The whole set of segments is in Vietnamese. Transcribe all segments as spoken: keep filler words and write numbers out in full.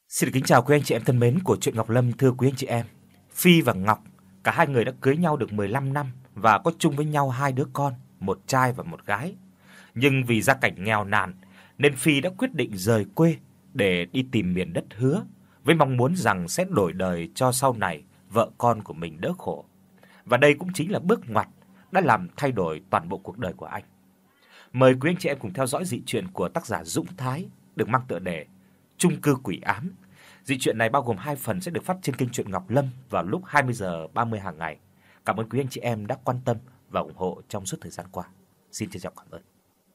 Xin được kính chào quý anh chị em thân mến của truyện Ngọc Lâm. Thưa quý anh chị em, Phi và Ngọc, cả hai người đã cưới nhau được mười lăm năm và có chung với nhau hai đứa con, một trai và một gái. Nhưng vì gia cảnh nghèo nàn nên Phi đã quyết định rời quê để đi tìm miền đất hứa với mong muốn rằng sẽ đổi đời cho sau này vợ con của mình đỡ khổ. Và đây cũng chính là bước ngoặt đã làm thay đổi toàn bộ cuộc đời của anh. Mời quý anh chị em cùng theo dõi dị truyện của tác giả Dũng Thái được mang tựa đề Chung cư quỷ ám. Dị truyện này bao gồm hai phần sẽ được phát trên kênh truyện Ngọc Lâm vào lúc hai mươi giờ ba mươi hàng ngày. Cảm ơn quý anh chị em đã quan tâm và ủng hộ trong suốt thời gian qua. Xin trân trọng cảm ơn.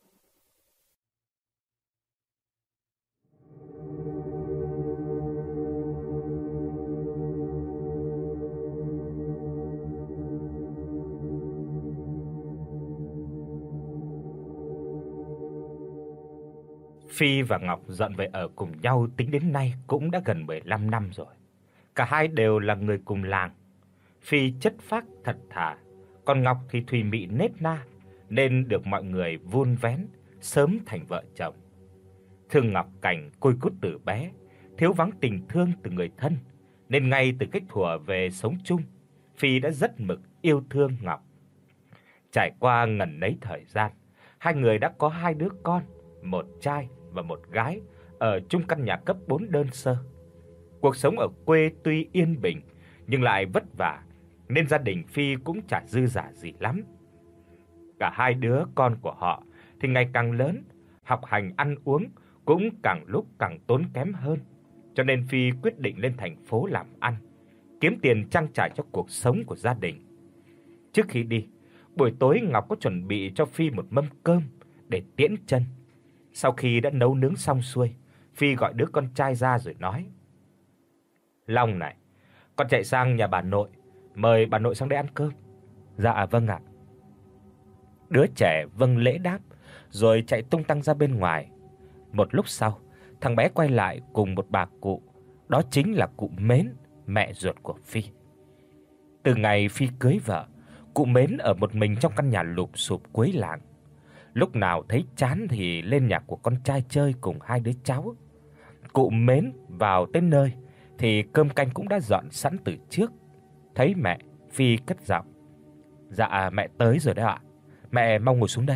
Phi và Ngọc dọn về ở cùng nhau tính đến nay cũng đã gần mười lăm năm rồi. Cả hai đều là người cùng làng. Phi chất phác thật thà, còn Ngọc thì thùy mị nết na nên được mọi người vun vén sớm thành vợ chồng. Thương Ngọc cảnh côi cút từ bé, thiếu vắng tình thương từ người thân nên ngay từ cách thuở về sống chung, Phi đã rất mực yêu thương Ngọc. Trải qua ngần ấy thời gian, hai người đã có hai đứa con, một trai và một gái ở chung căn nhà cấp bốn đơn sơ. Cuộc sống ở quê tuy yên bình nhưng lại vất vả nên gia đình Phi cũng chả dư dả gì lắm. Cả hai đứa con của họ thì ngày càng lớn, học hành ăn uống cũng càng lúc càng tốn kém hơn, cho nên Phi quyết định lên thành phố làm ăn, kiếm tiền trang trải cho cuộc sống của gia đình. Trước khi đi, buổi tối Ngọc có chuẩn bị cho Phi một mâm cơm để tiễn chân. Sau khi đã nấu nướng xong xuôi, Phi gọi đứa con trai ra rồi nói: "Long này, con chạy sang nhà bà nội, mời bà nội sang đây ăn cơm." "Dạ vâng ạ." Đứa trẻ vâng lễ đáp rồi chạy tung tăng ra bên ngoài. Một lúc sau, thằng bé quay lại cùng một bà cụ, đó chính là cụ Mến, mẹ ruột của Phi. Từ ngày Phi cưới vợ, cụ Mến ở một mình trong căn nhà lụp xụp cuối làng. Lúc nào thấy chán thì lên nhà của con trai chơi cùng hai đứa cháu. Cụ Mến vào tới nơi thì cơm canh cũng đã dọn sẵn từ trước. Thấy mẹ, Phi cất giọng: "Dạ mẹ tới rồi đấy ạ. Mẹ mau ngồi xuống đây."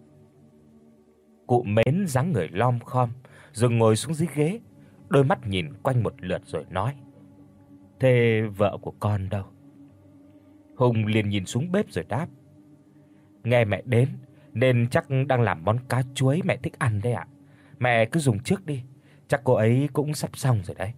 Cụ Mến dáng người lom khom rồi ngồi xuống dưới ghế, đôi mắt nhìn quanh một lượt rồi nói: "Thế vợ của con đâu?" Hùng liền nhìn xuống bếp rồi đáp: "Nghe mẹ đến nên chắc đang làm món cá chuối mẹ thích ăn đấy ạ. Mẹ cứ dùng trước đi, chắc cô ấy cũng sắp xong rồi đấy."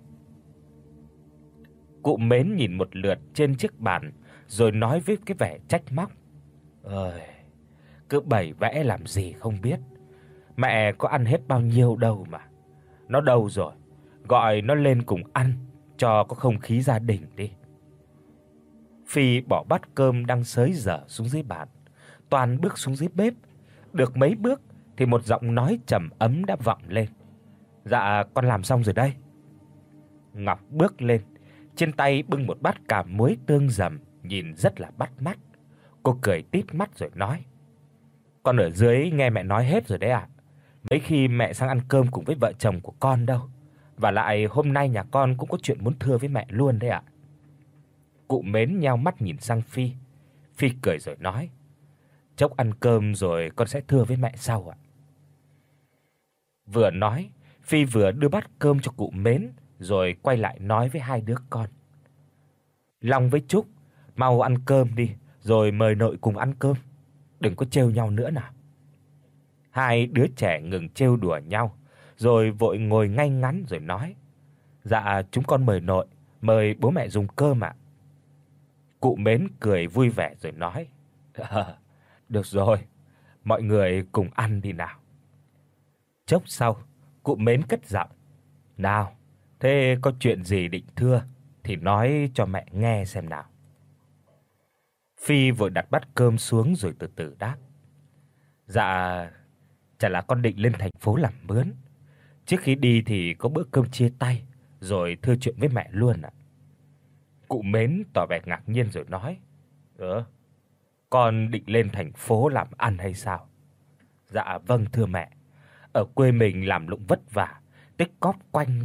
Cụ Mến nhìn một lượt trên chiếc bàn rồi nói với cái vẻ trách móc: "Ơi, cứ bày vẽ làm gì không biết. Mẹ có ăn hết bao nhiêu đâu mà. Nó đâu rồi? Gọi nó lên cùng ăn cho có không khí gia đình đi." Phi bỏ bát cơm đang xới dở xuống dưới bàn, toàn bước xuống dưới bếp. Được mấy bước thì một giọng nói trầm ấm đã vọng lên: "Dạ con làm xong rồi đây." Ngọc bước lên, trên tay bưng một bát cà muối tương dầm nhìn rất là bắt mắt. Cô cười tít mắt rồi nói: "Con ở dưới nghe mẹ nói hết rồi đấy ạ. Mấy khi mẹ sang ăn cơm cùng với vợ chồng của con đâu. Và lại hôm nay nhà con cũng có chuyện muốn thưa với mẹ luôn đấy ạ." Cụ Mến nheo mắt nhìn sang Phi. Phi cười rồi nói: "Chốc ăn cơm rồi con sẽ thưa với mẹ sau ạ." Vừa nói, Phi vừa đưa bát cơm cho cụ Mến rồi quay lại nói với hai đứa con: "Long với Trúc, mau ăn cơm đi rồi mời nội cùng ăn cơm, đừng có trêu nhau nữa nào." Hai đứa trẻ ngừng trêu đùa nhau rồi vội ngồi ngay ngắn rồi nói: "Dạ chúng con mời nội, mời bố mẹ dùng cơm ạ." Cụ Mến cười vui vẻ rồi nói: "À, được rồi, mọi người cùng ăn đi nào." Chốc sau, cụ Mến cất giọng: "Nào, thế có chuyện gì định thưa thì nói cho mẹ nghe xem nào." Phi vội đặt bát cơm xuống rồi từ từ đáp: "Dạ, chả là con định lên thành phố làm mướn. Trước khi đi thì có bữa cơm chia tay rồi thưa chuyện với mẹ luôn ạ." Cụ Mến tỏ vẻ ngạc nhiên rồi nói: "Ờ, con định lên thành phố làm ăn hay sao?" "Dạ vâng thưa mẹ. Ở quê mình làm lụng vất vả, tích cóp quanh năm,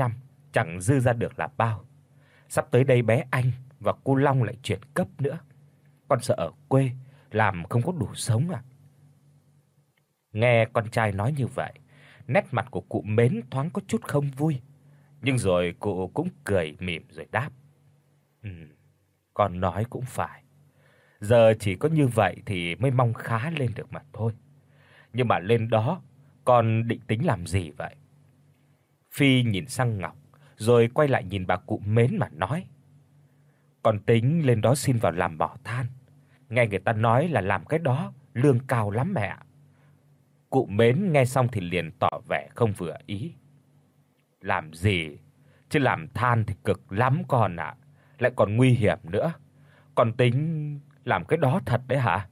chẳng dư ra được là bao. Sắp tới đây bé Anh và cô Long lại chuyển cấp nữa. Con sợ ở quê làm không có đủ sống à. Nghe con trai nói như vậy, nét mặt của cụ Mến thoáng có chút không vui, nhưng rồi cụ cũng cười mỉm rồi đáp: "Ừm, con nói cũng phải. Giờ chỉ có như vậy thì mới mong khá lên được mà thôi. Nhưng mà lên đó con định tính làm gì vậy?" Phi nhìn sang Ngọc, rồi quay lại nhìn bà cụ Mến mà nói: "Con tính lên đó xin vào làm mỏ than. Nghe người ta nói là làm cái đó lương cao lắm mẹ ạ." Cụ Mến nghe xong thì liền tỏ vẻ không vừa ý. "Làm gì? Chứ làm than thì cực lắm con ạ, lại còn nguy hiểm nữa. Con tính làm cái đó thật đấy hả?"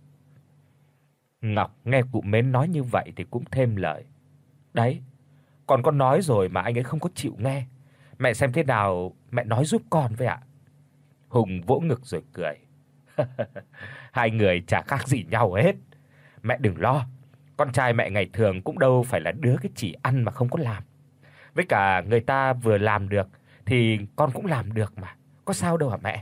Ngọc nghe cụ Mến nói như vậy thì cũng thêm lời: "Đấy, con có nói rồi mà anh ấy không có chịu nghe. Mẹ xem thế nào mẹ nói giúp con với ạ." Hùng vỗ ngực rồi cười. "Hai người chả khác gì nhau hết. Mẹ đừng lo, con trai mẹ ngày thường cũng đâu phải là đứa cái chỉ ăn mà không có làm. Với cả người ta vừa làm được thì con cũng làm được mà, có sao đâu hả mẹ."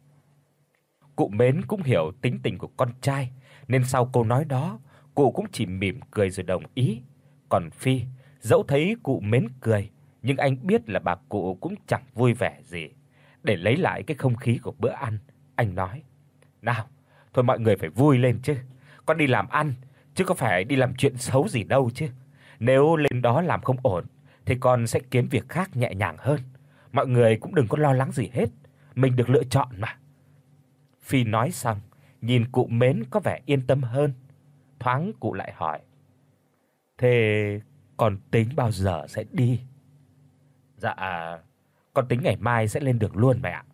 Cụ Mến cũng hiểu tính tình của con trai, nên sau câu nói đó, cụ cũng chỉ mỉm cười rồi đồng ý. Còn Phi, dẫu thấy cụ Mến cười, nhưng anh biết là bà cụ cũng chẳng vui vẻ gì. Để lấy lại cái không khí của bữa ăn, anh nói: "Nào, thôi mọi người phải vui lên chứ. Con đi làm ăn chứ có phải đi làm chuyện xấu gì đâu chứ. Nếu lên đó làm không ổn thì con sẽ kiếm việc khác nhẹ nhàng hơn. Mọi người cũng đừng có lo lắng gì hết, mình được lựa chọn mà." Phi nói xong, nhìn cụ Mến có vẻ yên tâm hơn. Thoáng cụ lại hỏi: "Thế con tính bao giờ sẽ đi?" "Dạ, con tính ngày mai sẽ lên đường luôn mẹ ạ."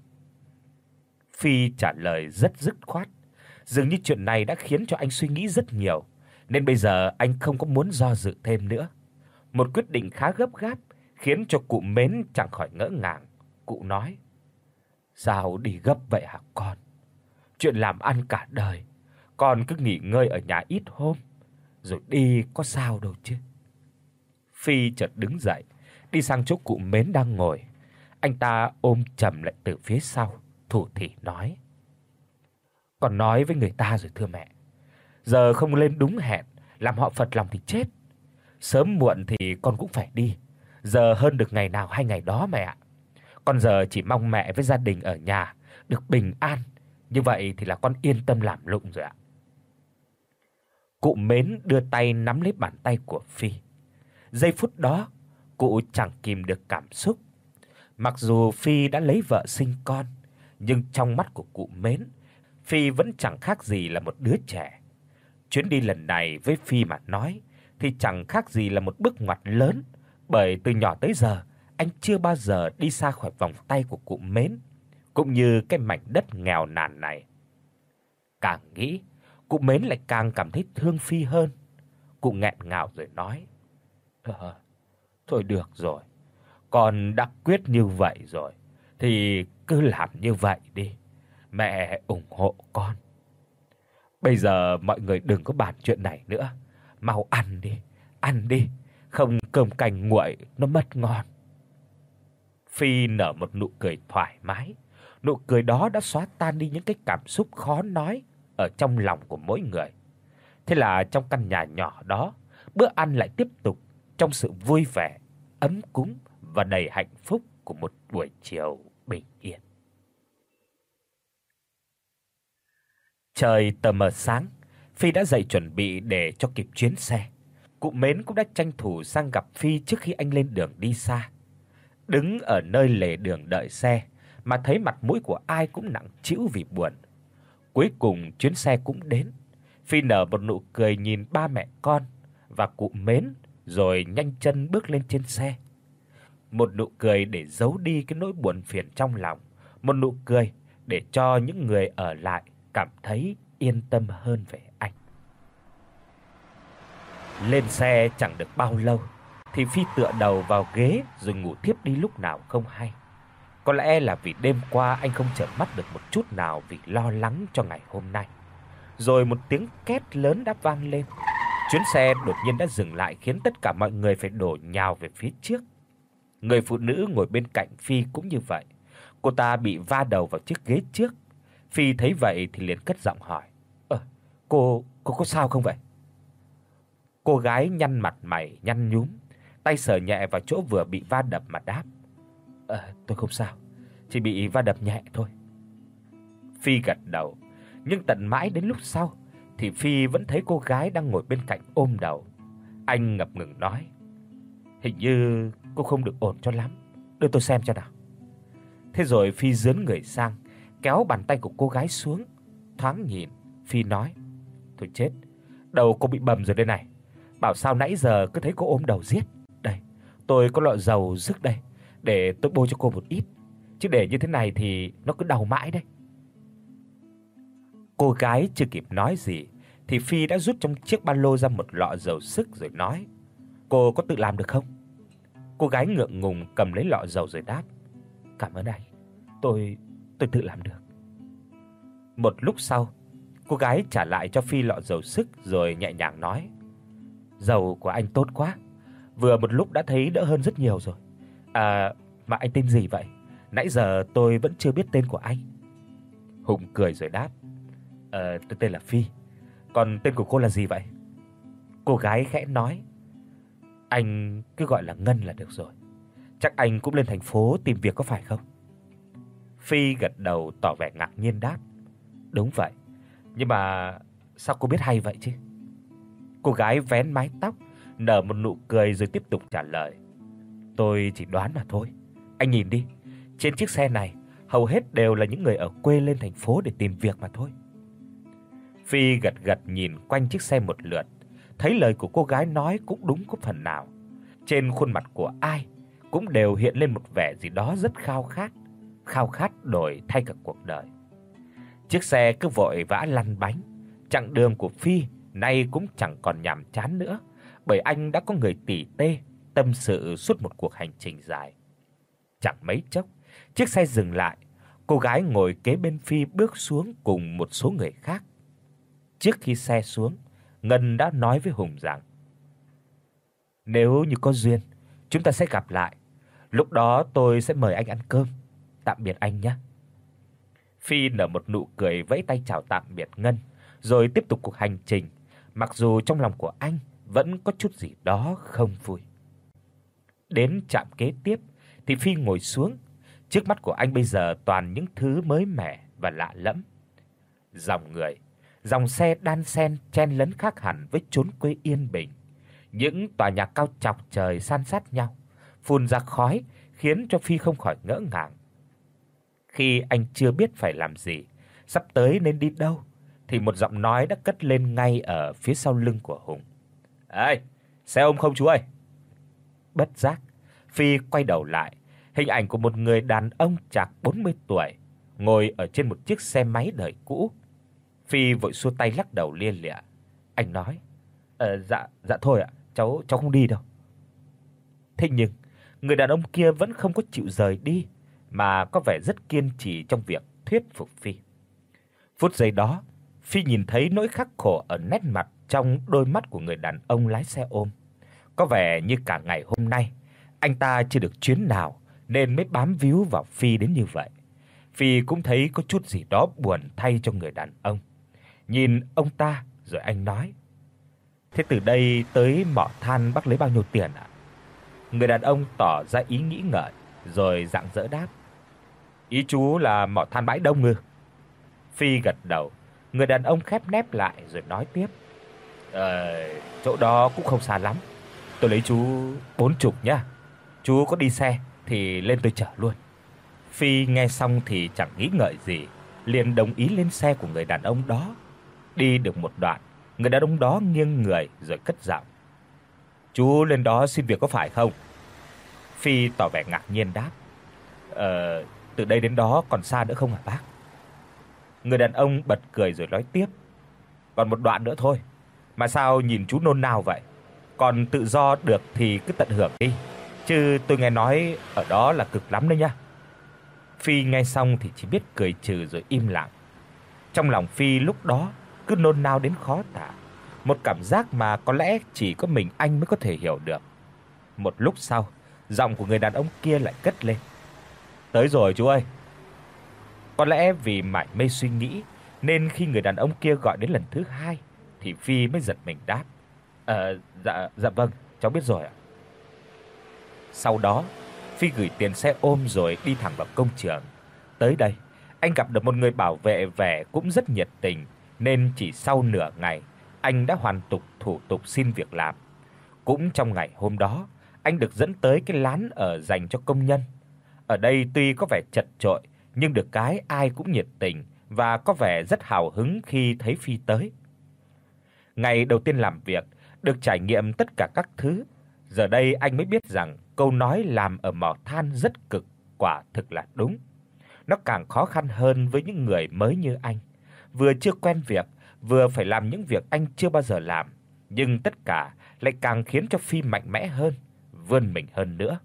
Phi trả lời rất dứt khoát, dường như chuyện này đã khiến cho anh suy nghĩ rất nhiều, nên bây giờ anh không có muốn do dự thêm nữa. Một quyết định khá gấp gáp khiến cho cụ Mến chẳng khỏi ngỡ ngàng. Cụ nói: "Sao đi gấp vậy hả con? Chuyện làm ăn cả đời, con cứ nghỉ ngơi ở nhà ít hôm rồi đi có sao đâu chứ." Phi chợt đứng dậy, đi sang chỗ cụ Mến đang ngồi. Anh ta ôm chầm lại từ phía sau, thủ thỉ nói: "Con nói với người ta rồi thưa mẹ, giờ không lên đúng hẹn, làm họ phật lòng thì chết. Sớm muộn thì con cũng phải đi, giờ hơn được ngày nào hay ngày đó mẹ ạ. Con giờ chỉ mong mẹ với gia đình ở nhà được bình an, như vậy thì là con yên tâm làm lụng rồi ạ." Cụ Mến đưa tay nắm lấy bàn tay của Phi. Giây phút đó, cụ chẳng kìm được cảm xúc. Mặc dù Phi đã lấy vợ sinh con, nhưng trong mắt của cụ Mến, Phi vẫn chẳng khác gì là một đứa trẻ. Chuyến đi lần này với Phi mà nói thì chẳng khác gì là một bước ngoặt lớn, bởi từ nhỏ tới giờ anh chưa bao giờ đi xa khỏi vòng tay của cụ Mến, cũng như cái mảnh đất nghèo nàn này. Càng nghĩ, cụ Mến lại càng cảm thấy thương Phi hơn. Cụ nghẹn ngào rồi nói: "Ờ, thôi được rồi, con đã quyết như vậy rồi thì cứ làm như vậy đi, mẹ ủng hộ con. Bây giờ mọi người đừng có bàn chuyện này nữa, mau ăn đi, ăn đi, không cơm canh nguội nó mất ngon." Phi nở một nụ cười thoải mái, nụ cười đó đã xóa tan đi những cái cảm xúc khó nói ở trong lòng của mỗi người. Thế là trong căn nhà nhỏ đó, bữa ăn lại tiếp tục trong sự vui vẻ, ấm cúng và đầy hạnh phúc của một buổi chiều bình yên. Trời tờ mờ sáng, Phi đã dậy chuẩn bị để cho kịp chuyến xe. Cụ Mến cũng đã tranh thủ sang gặp Phi trước khi anh lên đường đi xa. Đứng ở nơi lề đường đợi xe mà thấy mặt mũi của ai cũng nặng trĩu vì buồn. Cuối cùng chuyến xe cũng đến. Phi nở một nụ cười nhìn ba mẹ con và cụ Mến rồi nhanh chân bước lên trên xe. Một nụ cười để giấu đi cái nỗi buồn phiền trong lòng, một nụ cười để cho những người ở lại cảm thấy yên tâm hơn về anh. Lên xe chẳng được bao lâu thì Phi tựa đầu vào ghế rồi ngủ thiếp đi lúc nào không hay. Có lẽ là vì đêm qua anh không chợp mắt được một chút nào vì lo lắng cho ngày hôm nay. Rồi một tiếng két lớn đã vang lên. Chuyến xe đột nhiên đã dừng lại khiến tất cả mọi người phải đổ nhào về phía trước. Người phụ nữ ngồi bên cạnh Phi cũng như vậy. Cô ta bị va đầu vào chiếc ghế trước. Phi thấy vậy thì liền cất giọng hỏi: "Ờ, cô cô có sao không vậy?" Cô gái nhăn mặt mày nhăn nhúm, tay sờ nhẹ vào chỗ vừa bị va đập mà đáp: "Ờ, tôi không sao, chỉ bị va đập nhẹ thôi." Phi gật đầu, nhưng tận mãi đến lúc sau thì Phi vẫn thấy cô gái đang ngồi bên cạnh ôm đầu. Anh ngập ngừng nói: "Hình như cô không được ổn cho lắm, đưa tôi xem cho nào." Thế rồi Phi giương người sang, kéo bàn tay của cô gái xuống, thoáng nhìn, Phi nói: "Thôi chết, đầu cô bị bầm rồi đây này. Bảo sao nãy giờ cứ thấy cô ôm đầu riết. Đây, tôi có lọ dầu rức đây, để tôi bôi cho cô một ít, chứ để như thế này thì nó cứ đau mãi đấy." Cô gái chưa kịp nói gì thì Phi đã rút trong chiếc ba lô ra một lọ dầu sức rồi nói: "Cô có tự làm được không?" Cô gái ngượng ngùng cầm lấy lọ dầu rồi đáp: "Cảm ơn anh, tôi tôi tự làm được." Một lúc sau, cô gái trả lại cho Phi lọ dầu sức rồi nhẹ nhàng nói: "Dầu của anh tốt quá, vừa một lúc đã thấy đỡ hơn rất nhiều rồi. À, mà anh tên gì vậy? Nãy giờ tôi vẫn chưa biết tên của anh." Hùng cười rồi đáp: "Ờ, tôi tên là Phi. Còn tên của cô là gì vậy?" Cô gái khẽ nói: "Anh cứ gọi là Ngân là được rồi. Chắc anh cũng lên thành phố tìm việc có phải không?" Phi gật đầu tỏ vẻ ngạc nhiên đáp: "Đúng vậy. Nhưng mà sao cô biết hay vậy chứ?" Cô gái vén mái tóc, nở một nụ cười rồi tiếp tục trả lời: "Tôi chỉ đoán mà thôi. Anh nhìn đi, trên chiếc xe này hầu hết đều là những người ở quê lên thành phố để tìm việc mà thôi." Phi gật gật nhìn quanh chiếc xe một lượt, thấy lời của cô gái nói cũng đúng có phần nào. Trên khuôn mặt của ai cũng đều hiện lên một vẻ gì đó rất khao khát, khao khát đổi thay cả cuộc đời. Chiếc xe cứ vội vã lăn bánh, chặng đường của Phi nay cũng chẳng còn nhàm chán nữa, bởi anh đã có người tỉ tê tâm sự suốt một cuộc hành trình dài. Chẳng mấy chốc, chiếc xe dừng lại, cô gái ngồi kế bên Phi bước xuống cùng một số người khác. Trước khi xe xuống, Ngân đã nói với Hùng rằng: "Nếu như có duyên, chúng ta sẽ gặp lại. Lúc đó tôi sẽ mời anh ăn cơm. Tạm biệt anh nhé." Phi nở một nụ cười vẫy tay chào tạm biệt Ngân, rồi tiếp tục cuộc hành trình, mặc dù trong lòng của anh vẫn có chút gì đó không vui. Đến trạm kế tiếp thì Phi ngồi xuống, trước mắt của anh bây giờ toàn những thứ mới mẻ và lạ lẫm. Dòng người, dòng xe đan xen chen lấn khác hẳn với chốn quê yên bình. Những tòa nhà cao chọc trời san sát nhau, phun ra khói khiến cho Phi không khỏi ngỡ ngàng. Khi anh chưa biết phải làm gì, sắp tới nên đi đâu, thì một giọng nói đã cất lên ngay ở phía sau lưng của Hùng: "Ê, xe ôm không chú ơi?" Bất giác, Phi quay đầu lại, hình ảnh của một người đàn ông chạc bốn mươi tuổi ngồi ở trên một chiếc xe máy đời cũ. Phi vội xua tay lắc đầu lia lịa. Anh nói: "Ờ dạ, dạ thôi ạ, cháu cháu không đi đâu." Thế nhưng, người đàn ông kia vẫn không có chịu rời đi, mà có vẻ rất kiên trì trong việc thuyết phục Phi. Phút giây đó, Phi nhìn thấy nỗi khắc khổ ở nét mặt trong đôi mắt của người đàn ông lái xe ôm. Có vẻ như cả ngày hôm nay anh ta chưa được chuyến nào nên mới bám víu vào Phi đến như vậy. Phi cũng thấy có chút gì đó buồn thay cho người đàn ông. Nhìn ông ta rồi anh nói: "Thế từ đây tới mỏ than bác lấy bao nhiêu tiền ạ?" Người đàn ông tỏ ra ý nghĩ ngợi rồi rạng rỡ đáp: "Ý chú là mỏ than Bãi Đông ư?" Phi gật đầu, người đàn ông khép nép lại rồi nói tiếp: "Ờ, chỗ đó cũng không xa lắm. Tôi lấy chú bốn mươi nhá. Chú có đi xe thì lên tôi chở luôn." Phi nghe xong thì chẳng nghĩ ngợi gì, liền đồng ý lên xe của người đàn ông đó. Đi được một đoạn, người đàn ông đó nghiêng người rồi cất giọng: "Chú lên đó xin việc có phải không?" Phi tỏ vẻ ngạc nhiên đáp: "Ờ, từ đây đến đó còn xa nữa không hả bác?" Người đàn ông bật cười rồi nói tiếp: "Còn một đoạn nữa thôi, mà sao nhìn chú nôn nao vậy? Còn tự do được thì cứ tận hưởng đi, chứ tôi nghe nói ở đó là cực lắm đấy nhá." Phi nghe xong thì chỉ biết cười trừ rồi im lặng. Trong lòng Phi lúc đó cứ nôn nao đến khó tả, một cảm giác mà có lẽ chỉ có mình anh mới có thể hiểu được. Một lúc sau, giọng của người đàn ông kia lại cất lên. "Tới rồi chú ơi." Có lẽ vì mải mê suy nghĩ nên khi người đàn ông kia gọi đến lần thứ hai thì Phi mới giật mình đáp: "Ờ dạ dạ vâng, cháu biết rồi ạ." Sau đó, Phi gửi tiền xe ôm rồi đi thẳng vào công trường. Tới đây, anh gặp được một người bảo vệ vẻ cũng rất nhiệt tình, nên chỉ sau nửa ngày, anh đã hoàn tất thủ tục xin việc làm. Cũng trong ngày hôm đó, anh được dẫn tới cái lán ở dành cho công nhân. Ở đây tuy có vẻ chật chội, nhưng được cái ai cũng nhiệt tình và có vẻ rất hào hứng khi thấy Phi tới. Ngày đầu tiên làm việc, được trải nghiệm tất cả các thứ, giờ đây anh mới biết rằng câu nói làm ở mỏ than rất cực quả thực là đúng. Nó càng khó khăn hơn với những người mới như anh, vừa chưa quen việc, vừa phải làm những việc anh chưa bao giờ làm, nhưng tất cả lại càng khiến cho Phi mạnh mẽ hơn, vươn mình hơn nữa.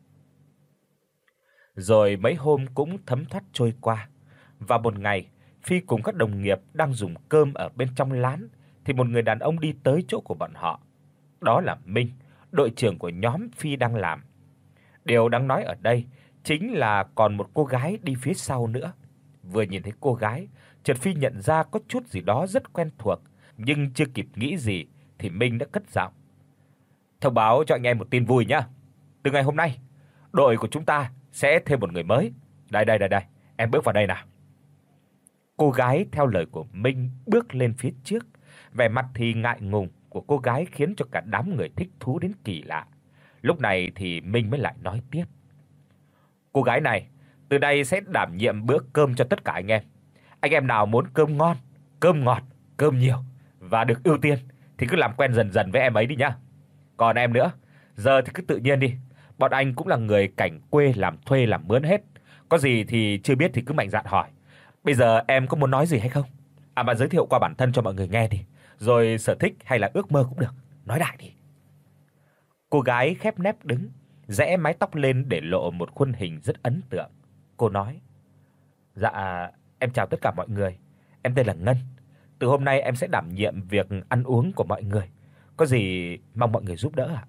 Rồi mấy hôm cũng thấm thoát trôi qua, và một ngày, Phi cùng các đồng nghiệp đang dùng cơm ở bên trong lán thì một người đàn ông đi tới chỗ của bọn họ. Đó là Minh, đội trưởng của nhóm Phi đang làm. Điều đáng nói ở đây chính là còn một cô gái đi phía sau nữa. Vừa nhìn thấy cô gái, chợt Phi nhận ra có chút gì đó rất quen thuộc, nhưng chưa kịp nghĩ gì thì Minh đã cất giọng: "Thông báo cho anh em một tin vui nhé. Từ ngày hôm nay, đội của chúng ta sẽ thêm một người mới. Đây đây đây đây, em bước vào đây nào." Cô gái theo lời của Minh bước lên phía trước, vẻ mặt thì ngại ngùng của cô gái khiến cho cả đám người thích thú đến kỳ lạ. Lúc này thì Minh mới lại nói tiếp: "Cô gái này từ đây sẽ đảm nhiệm bữa cơm cho tất cả anh em. Anh em nào muốn cơm ngon, cơm ngọt, cơm nhiều và được ưu tiên thì cứ làm quen dần dần với em ấy đi nhá. Còn em nữa, giờ thì cứ tự nhiên đi. Bọn anh cũng là người cảnh quê làm thuê làm mướn hết. Có gì thì chưa biết thì cứ mạnh dạn hỏi. Bây giờ em có muốn nói gì hay không? À mà giới thiệu qua bản thân cho mọi người nghe đi, rồi sở thích hay là ước mơ cũng được, nói đại đi." Cô gái khép nép đứng, rẽ mái tóc lên để lộ một khuôn hình rất ấn tượng. Cô nói: "Dạ, em chào tất cả mọi người. Em tên là Ngân. Từ hôm nay em sẽ đảm nhiệm việc ăn uống của mọi người. Có gì mong mọi người giúp đỡ ạ."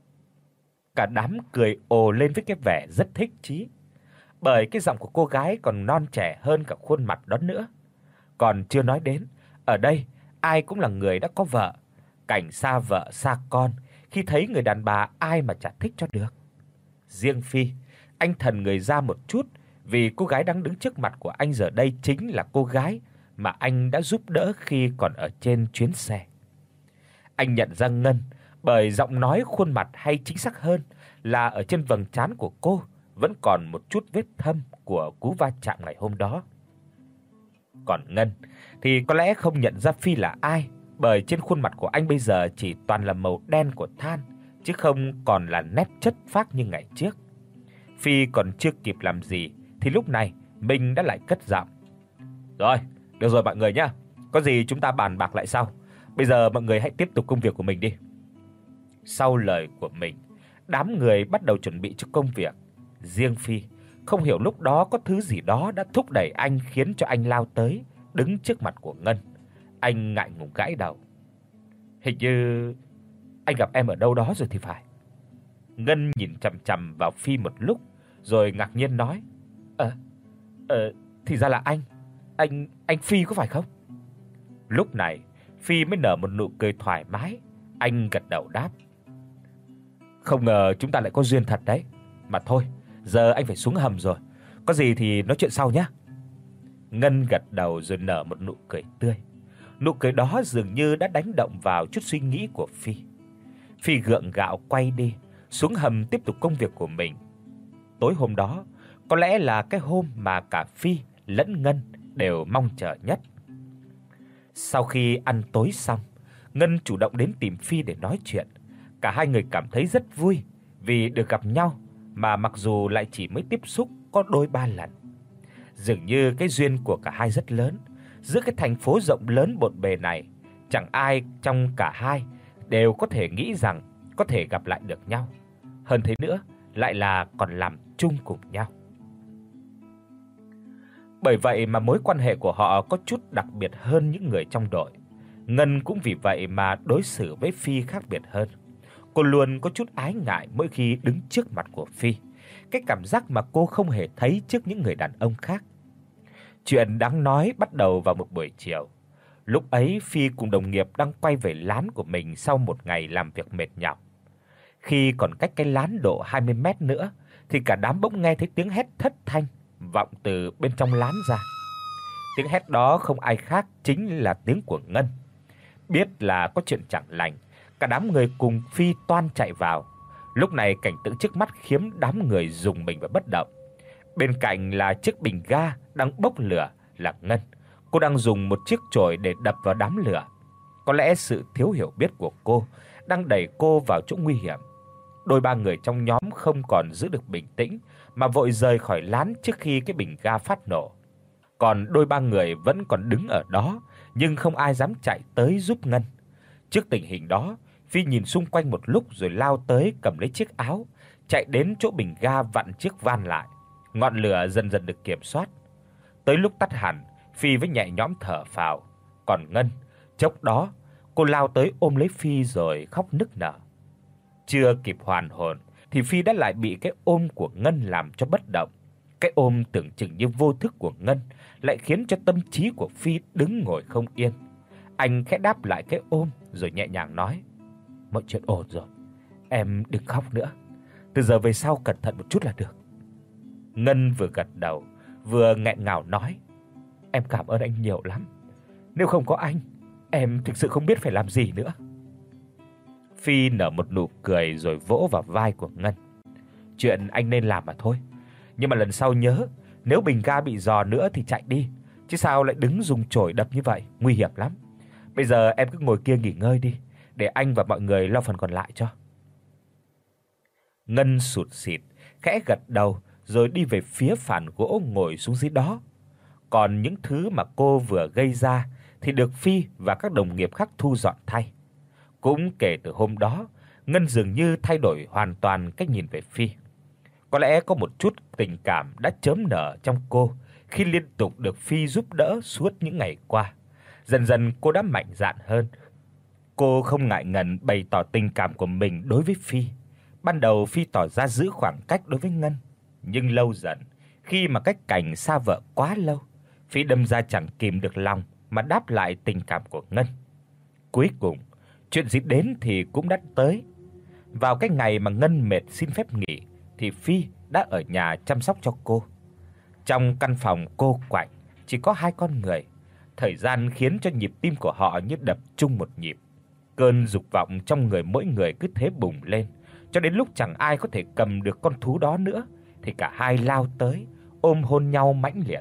Cả đám cười ồ lên với cái vẻ rất thích chí, bởi cái giọng của cô gái còn non trẻ hơn cả khuôn mặt đó nữa. Còn chưa nói đến, ở đây ai cũng là người đã có vợ, cảnh xa vợ xa con, khi thấy người đàn bà ai mà chả thích cho được. Riêng Phi, anh thần người ra một chút vì cô gái đang đứng trước mặt của anh giờ đây chính là cô gái mà anh đã giúp đỡ khi còn ở trên chuyến xe. Anh nhận ra Ngân bởi giọng nói, khuôn mặt hay chính xác hơn là ở trên vầng trán của cô vẫn còn một chút vết thâm của cú va chạm ngày hôm đó. Còn Ngân thì có lẽ không nhận ra Phi là ai, bởi trên khuôn mặt của anh bây giờ chỉ toàn là màu đen của than, chứ không còn là nét chất phác như ngày trước. Phi còn chưa kịp làm gì thì lúc này Minh đã lại cất giọng: "Rồi, được rồi mọi người nhá. Có gì chúng ta bàn bạc lại sau. Bây giờ mọi người hãy tiếp tục công việc của mình đi." Sau lời của mình, đám người bắt đầu chuẩn bị cho công việc. Riêng Phi không hiểu lúc đó có thứ gì đó đã thúc đẩy anh khiến cho anh lao tới, đứng trước mặt của Ngân. Anh ngại ngùng gãi đầu: "Hình như anh gặp em ở đâu đó rồi thì phải." Ngân nhìn chằm chằm vào Phi một lúc rồi ngạc nhiên nói: "Ờ, ờ thì ra là anh, anh anh Phi có phải không?" Lúc này, Phi mới nở một nụ cười thoải mái, anh gật đầu đáp: "Không ngờ chúng ta lại có duyên thật đấy. Mà thôi, giờ anh phải xuống hầm rồi, có gì thì nói chuyện sau nhé." Ngân gật đầu rồi nở một nụ cười tươi. Nụ cười đó dường như đã đánh động vào chút suy nghĩ của Phi. Phi gượng gạo quay đi, xuống hầm tiếp tục công việc của mình. Tối hôm đó, có lẽ là cái hôm mà cả Phi lẫn Ngân đều mong chờ nhất. Sau khi ăn tối xong, Ngân chủ động đến tìm Phi để nói chuyện. Cả hai người cảm thấy rất vui vì được gặp nhau, mà mặc dù lại chỉ mới tiếp xúc có đôi ba lần. Dường như cái duyên của cả hai rất lớn. Giữa cái thành phố rộng lớn bộn bề này, chẳng ai trong cả hai đều có thể nghĩ rằng có thể gặp lại được nhau. Hơn thế nữa, lại là còn làm chung cùng nhau. Bởi vậy mà mối quan hệ của họ có chút đặc biệt hơn những người trong đội. Ngân cũng vì vậy mà đối xử với Phi khác biệt hơn. Cô luôn có chút ái ngại mỗi khi đứng trước mặt của Phi, cái cảm giác mà cô không hề thấy trước những người đàn ông khác. Chuyện đáng nói bắt đầu vào một buổi chiều. Lúc ấy Phi cùng đồng nghiệp đang quay về lán của mình sau một ngày làm việc mệt nhọc. Khi còn cách cái lán độ hai mươi mét nữa thì cả đám bỗng nghe thấy tiếng hét thất thanh vọng từ bên trong lán ra. Tiếng hét đó không ai khác chính là tiếng của Ngân. Biết là có chuyện chẳng lành, cả đám người cùng Phi toan chạy vào. Lúc này cảnh tượng trước mắt khiến đám người rùng mình và bất động. Bên cạnh là chiếc bình ga đang bốc lửa là Ngân. Cô đang dùng một chiếc chổi để đập vào đám lửa. Có lẽ sự thiếu hiểu biết của cô đang đẩy cô vào chỗ nguy hiểm. Đôi ba người trong nhóm không còn giữ được bình tĩnh mà vội rời khỏi lán trước khi cái bình ga phát nổ. Còn đôi ba người vẫn còn đứng ở đó, nhưng không ai dám chạy tới giúp Ngân. Trước tình hình đó, Phi nhìn xung quanh một lúc rồi lao tới cầm lấy chiếc áo, chạy đến chỗ bình ga vặn chiếc van lại. Ngọn lửa dần dần được kiểm soát. Tới lúc tắt hẳn, Phi mới nhẹ nhõm thở phào. Còn Ngân, chốc đó, cô lao tới ôm lấy Phi rồi khóc nức nở. Chưa kịp hoàn hồn thì Phi đã lại bị cái ôm của Ngân làm cho bất động. Cái ôm tưởng chừng như vô thức của Ngân lại khiến cho tâm trí của Phi đứng ngồi không yên. Anh khẽ đáp lại cái ôm rồi nhẹ nhàng nói: "Mọi chuyện ổn rồi, em đừng khóc nữa. Từ giờ về sau cẩn thận một chút là được." Ngân vừa gật đầu, vừa nghẹn ngào nói: "Em cảm ơn anh nhiều lắm. Nếu không có anh, em thực sự không biết phải làm gì nữa." Phi nở một nụ cười rồi vỗ vào vai của Ngân. "Chuyện anh nên làm mà thôi. Nhưng mà lần sau nhớ, nếu bình ga bị rò nữa thì chạy đi, chứ sao lại đứng dùng chổi đập như vậy, nguy hiểm lắm. Bây giờ em cứ ngồi kia nghỉ ngơi đi, để anh và mọi người lo phần còn lại cho." Ngân sụt sịt, khẽ gật đầu rồi đi về phía phản gỗ ngồi xuống dưới đó. Còn những thứ mà cô vừa gây ra thì được Phi và các đồng nghiệp khác thu dọn thay. Cũng kể từ hôm đó, Ngân dường như thay đổi hoàn toàn cách nhìn về Phi. Có lẽ có một chút tình cảm đã chớm nở trong cô khi liên tục được Phi giúp đỡ suốt những ngày qua. Dần dần cô đã mạnh dạn hơn. Cô không ngại ngần bày tỏ tình cảm của mình đối với Phi. Ban đầu Phi tỏ ra giữ khoảng cách đối với Ngân, nhưng lâu dần, khi mà cách cảnh xa vợ quá lâu, Phi đâm ra chẳng kìm được lòng mà đáp lại tình cảm của Ngân. Cuối cùng, chuyện gì đến thì cũng đã tới. Vào cái ngày mà Ngân mệt xin phép nghỉ thì Phi đã ở nhà chăm sóc cho cô. Trong căn phòng cô quạnh chỉ có hai con người, thời gian khiến cho nhịp tim của họ như đập chung một nhịp. Cơn dục vọng trong người mỗi người cứ thế bùng lên, cho đến lúc chẳng ai có thể cầm được con thú đó nữa thì cả hai lao tới ôm hôn nhau mãnh liệt.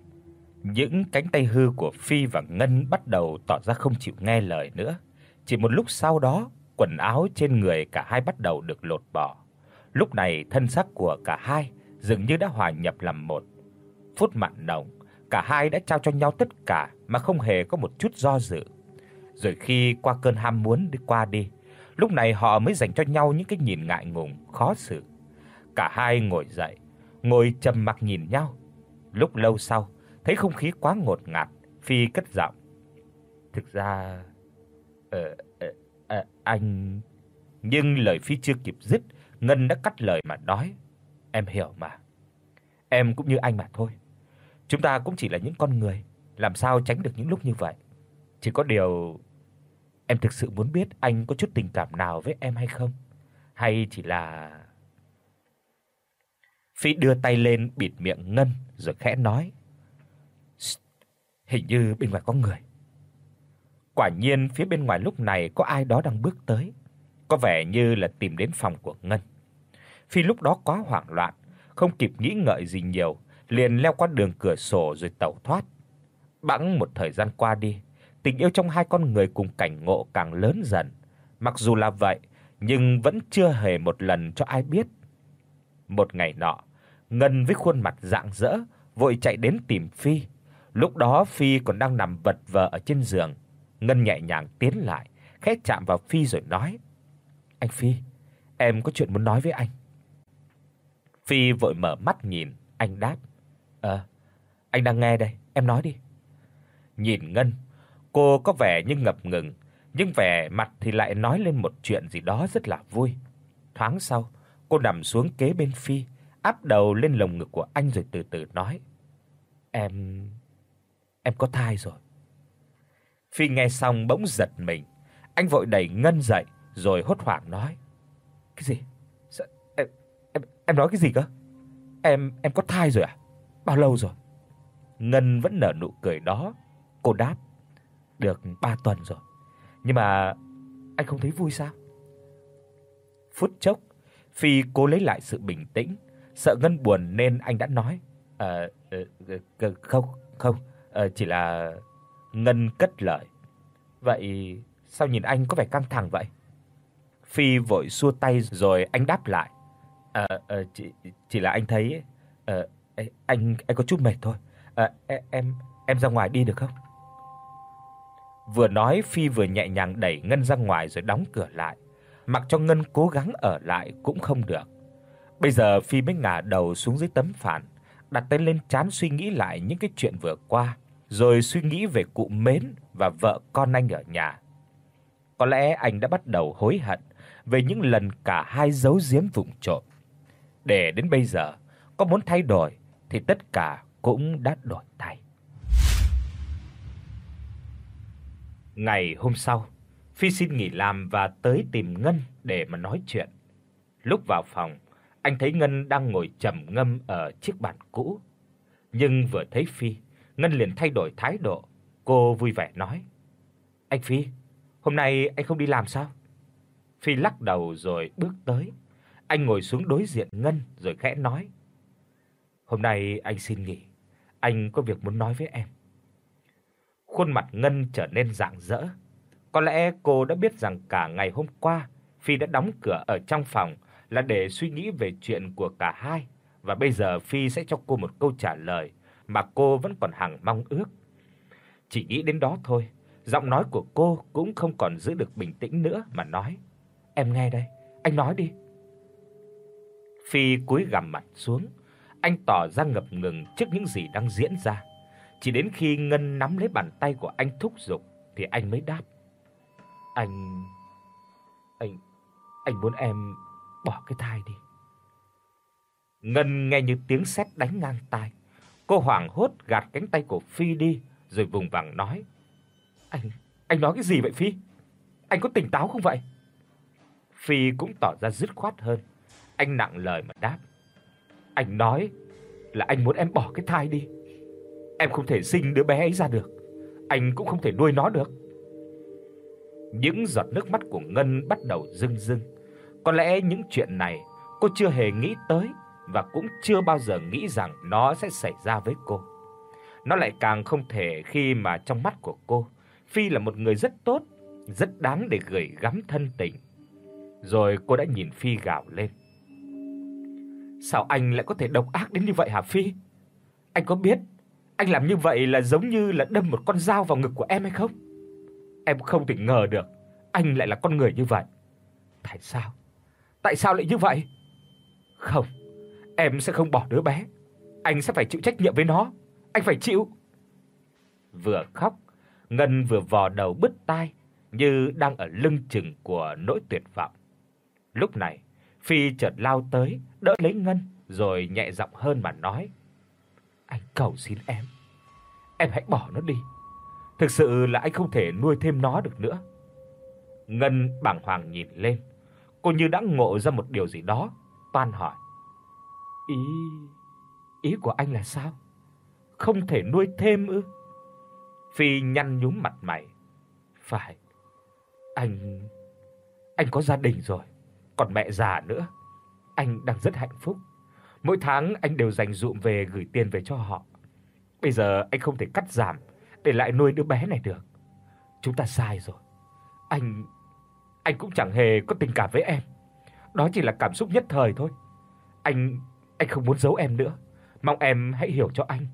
Những cánh tay hư của Phi và Ngân bắt đầu tỏ ra không chịu nghe lời nữa. Chỉ một lúc sau đó, quần áo trên người cả hai bắt đầu được lột bỏ. Lúc này thân xác của cả hai dường như đã hòa nhập làm một. Phút mặn nồng, cả hai đã trao cho nhau tất cả mà không hề có một chút do dự. Rồi khi qua cơn ham muốn đi qua đi, lúc này họ mới dành cho nhau những cái nhìn ngại ngùng, khó xử. Cả hai ngồi dậy, ngồi trầm mặc nhìn nhau. Lúc lâu sau, thấy không khí quá ngột ngạt, Phi cất giọng: "Thực ra ờ ờ à, anh..." Nhưng lời Phi chưa kịp dứt, Ngân đã cắt lời mà nói: "Em hiểu mà. Em cũng như anh mà thôi. Chúng ta cũng chỉ là những con người, làm sao tránh được những lúc như vậy. Chỉ có điều em thực sự muốn biết anh có chút tình cảm nào với em hay không? Hay chỉ là..." Phi đưa tay lên bịt miệng Ngân rồi khẽ nói: "Hình như bên ngoài có người." Quả nhiên phía bên ngoài lúc này có ai đó đang bước tới, có vẻ như là tìm đến phòng của Ngân. Phi lúc đó quá hoảng loạn, không kịp nghĩ ngợi gì nhiều, liền leo qua đường cửa sổ rồi tẩu thoát. Bẵng một thời gian qua đi, tình yêu trong hai con người cùng cảnh ngộ càng lớn dần. Mặc dù là vậy, nhưng vẫn chưa hề một lần cho ai biết. Một ngày nọ, Ngân với khuôn mặt rạng rỡ vội chạy đến tìm Phi. Lúc đó Phi còn đang nằm vật vờ ở trên giường. Ngân nhẹ nhàng tiến lại, khẽ chạm vào Phi rồi nói: "Anh Phi, em có chuyện muốn nói với anh." Phi vội mở mắt nhìn, anh đáp: "Ờ, anh đang nghe đây, em nói đi." Nhìn Ngân, cô có vẻ như ngập ngừng, nhưng vẻ mặt thì lại nói lên một chuyện gì đó rất là vui. Thoáng sau, cô nằm xuống kế bên Phi, áp đầu lên lồng ngực của anh rồi từ từ nói: "Em em có thai rồi." Phi nghe xong bỗng giật mình, anh vội đẩy Ngân dậy rồi hốt hoảng nói: "Cái gì? Sao em em em nói cái gì cơ? Em em có thai rồi à? Bao lâu rồi?" Ngân vẫn nở nụ cười đó, cô đáp: "Được ba tuần rồi. Nhưng mà anh không thấy vui sao?" Phút chốc, Phi cố lấy lại sự bình tĩnh, sợ Ngân buồn nên anh đã nói: "Ờ ờ, không, không, ờ chỉ là..." Ngân cất lời: "Vậy sao nhìn anh có vẻ căng thẳng vậy?" Phi vội xua tay rồi anh đáp lại: "Ờ ờ chỉ chỉ là anh thấy ờ anh anh có chút mệt thôi. Ờ em em ra ngoài đi được không?" Vừa nói Phi vừa nhẹ nhàng đẩy Ngân ra ngoài rồi đóng cửa lại, mặc cho Ngân cố gắng ở lại cũng không được. Bây giờ Phi mới ngả đầu xuống dưới tấm phản, đặt tay lên trán suy nghĩ lại những cái chuyện vừa qua, rồi suy nghĩ về cụ Mến và vợ con anh ở nhà. Có lẽ anh đã bắt đầu hối hận về những lần cả hai giấu giếm vụng trộm. Để đến bây giờ, có muốn thay đổi thì tất cả cũng đã đổi thay. Ngày hôm sau, Phi xin nghỉ làm và tới tìm Ngân để mà nói chuyện. Lúc vào phòng, anh thấy Ngân đang ngồi trầm ngâm ở chiếc bàn cũ. Nhưng vừa thấy Phi, Ngân liền thay đổi thái độ. Cô vui vẻ nói: "Anh Phi, hôm nay anh không đi làm sao?" Phi lắc đầu rồi bước tới. Anh ngồi xuống đối diện Ngân rồi khẽ nói: "Hôm nay anh xin nghỉ, anh có việc muốn nói với em." Khuôn mặt Ngân trở nên rạng rỡ. Có lẽ cô đã biết rằng cả ngày hôm qua Phi đã đóng cửa ở trong phòng là để suy nghĩ về chuyện của cả hai, và bây giờ Phi sẽ cho cô một câu trả lời mà cô vẫn còn hằng mong ước. Chỉ nghĩ đến đó thôi, giọng nói của cô cũng không còn giữ được bình tĩnh nữa mà nói: "Em nghe đây, anh nói đi." Phi cúi gằm mặt xuống, anh tỏ ra ngập ngừng trước những gì đang diễn ra. Chỉ đến khi Ngân nắm lấy bàn tay của anh thúc giục thì anh mới đáp: "Anh anh anh muốn em bỏ cái thai đi." Ngân nghe như tiếng sét đánh ngang tai. Cô hoảng hốt gạt cánh tay của Phi đi rồi vùng vằng nói: "Anh anh nói cái gì vậy Phi? Anh có tỉnh táo không vậy?" Phi cũng tỏ ra dứt khoát hơn. Anh nặng lời mà đáp: "Anh nói là anh muốn em bỏ cái thai đi. Em không thể sinh đứa bé ấy ra được, anh cũng không thể nuôi nó được." Những giọt nước mắt của Ngân bắt đầu rưng rưng. Có lẽ những chuyện này cô chưa hề nghĩ tới và cũng chưa bao giờ nghĩ rằng nó sẽ xảy ra với cô. Nó lại càng không thể khi mà trong mắt của cô, Phi là một người rất tốt, rất đáng để gửi gắm thân tình. Rồi cô đã nhìn Phi gào lên: "Sao anh lại có thể độc ác đến như vậy hả Phi? Anh có biết anh làm như vậy là giống như là đâm một con dao vào ngực của em hay không? Em không thể ngờ được anh lại là con người như vậy. Tại sao? Tại sao lại như vậy? Không, em sẽ không bỏ đứa bé. Anh sẽ phải chịu trách nhiệm với nó. Anh phải chịu." Vừa khóc, Ngân vừa vò đầu bứt tai như đang ở lưng chừng của nỗi tuyệt vọng. Lúc này, Phi chợt lao tới, đỡ lấy Ngân rồi nhẹ giọng hơn mà nói: "Anh cầu xin em, em hãy bỏ nó đi. Thực sự là anh không thể nuôi thêm nó được nữa." Ngân bàng hoàng nhìn lên, cô như đã ngộ ra một điều gì đó, toan hỏi: "Ý ý của anh là sao? Không thể nuôi thêm ư?" Phi nhăn nhúm mặt mày: "Phải, anh anh có gia đình rồi, còn mẹ già nữa. Anh đang rất hạnh phúc. Mỗi tháng anh đều dành dụm về gửi tiền về cho họ. Bây giờ anh không thể cắt giảm để lại nuôi đứa bé này được. Chúng ta sai rồi. Anh anh cũng chẳng hề có tình cảm với em. Đó chỉ là cảm xúc nhất thời thôi. Anh anh không muốn giấu em nữa. Mong em hãy hiểu cho anh."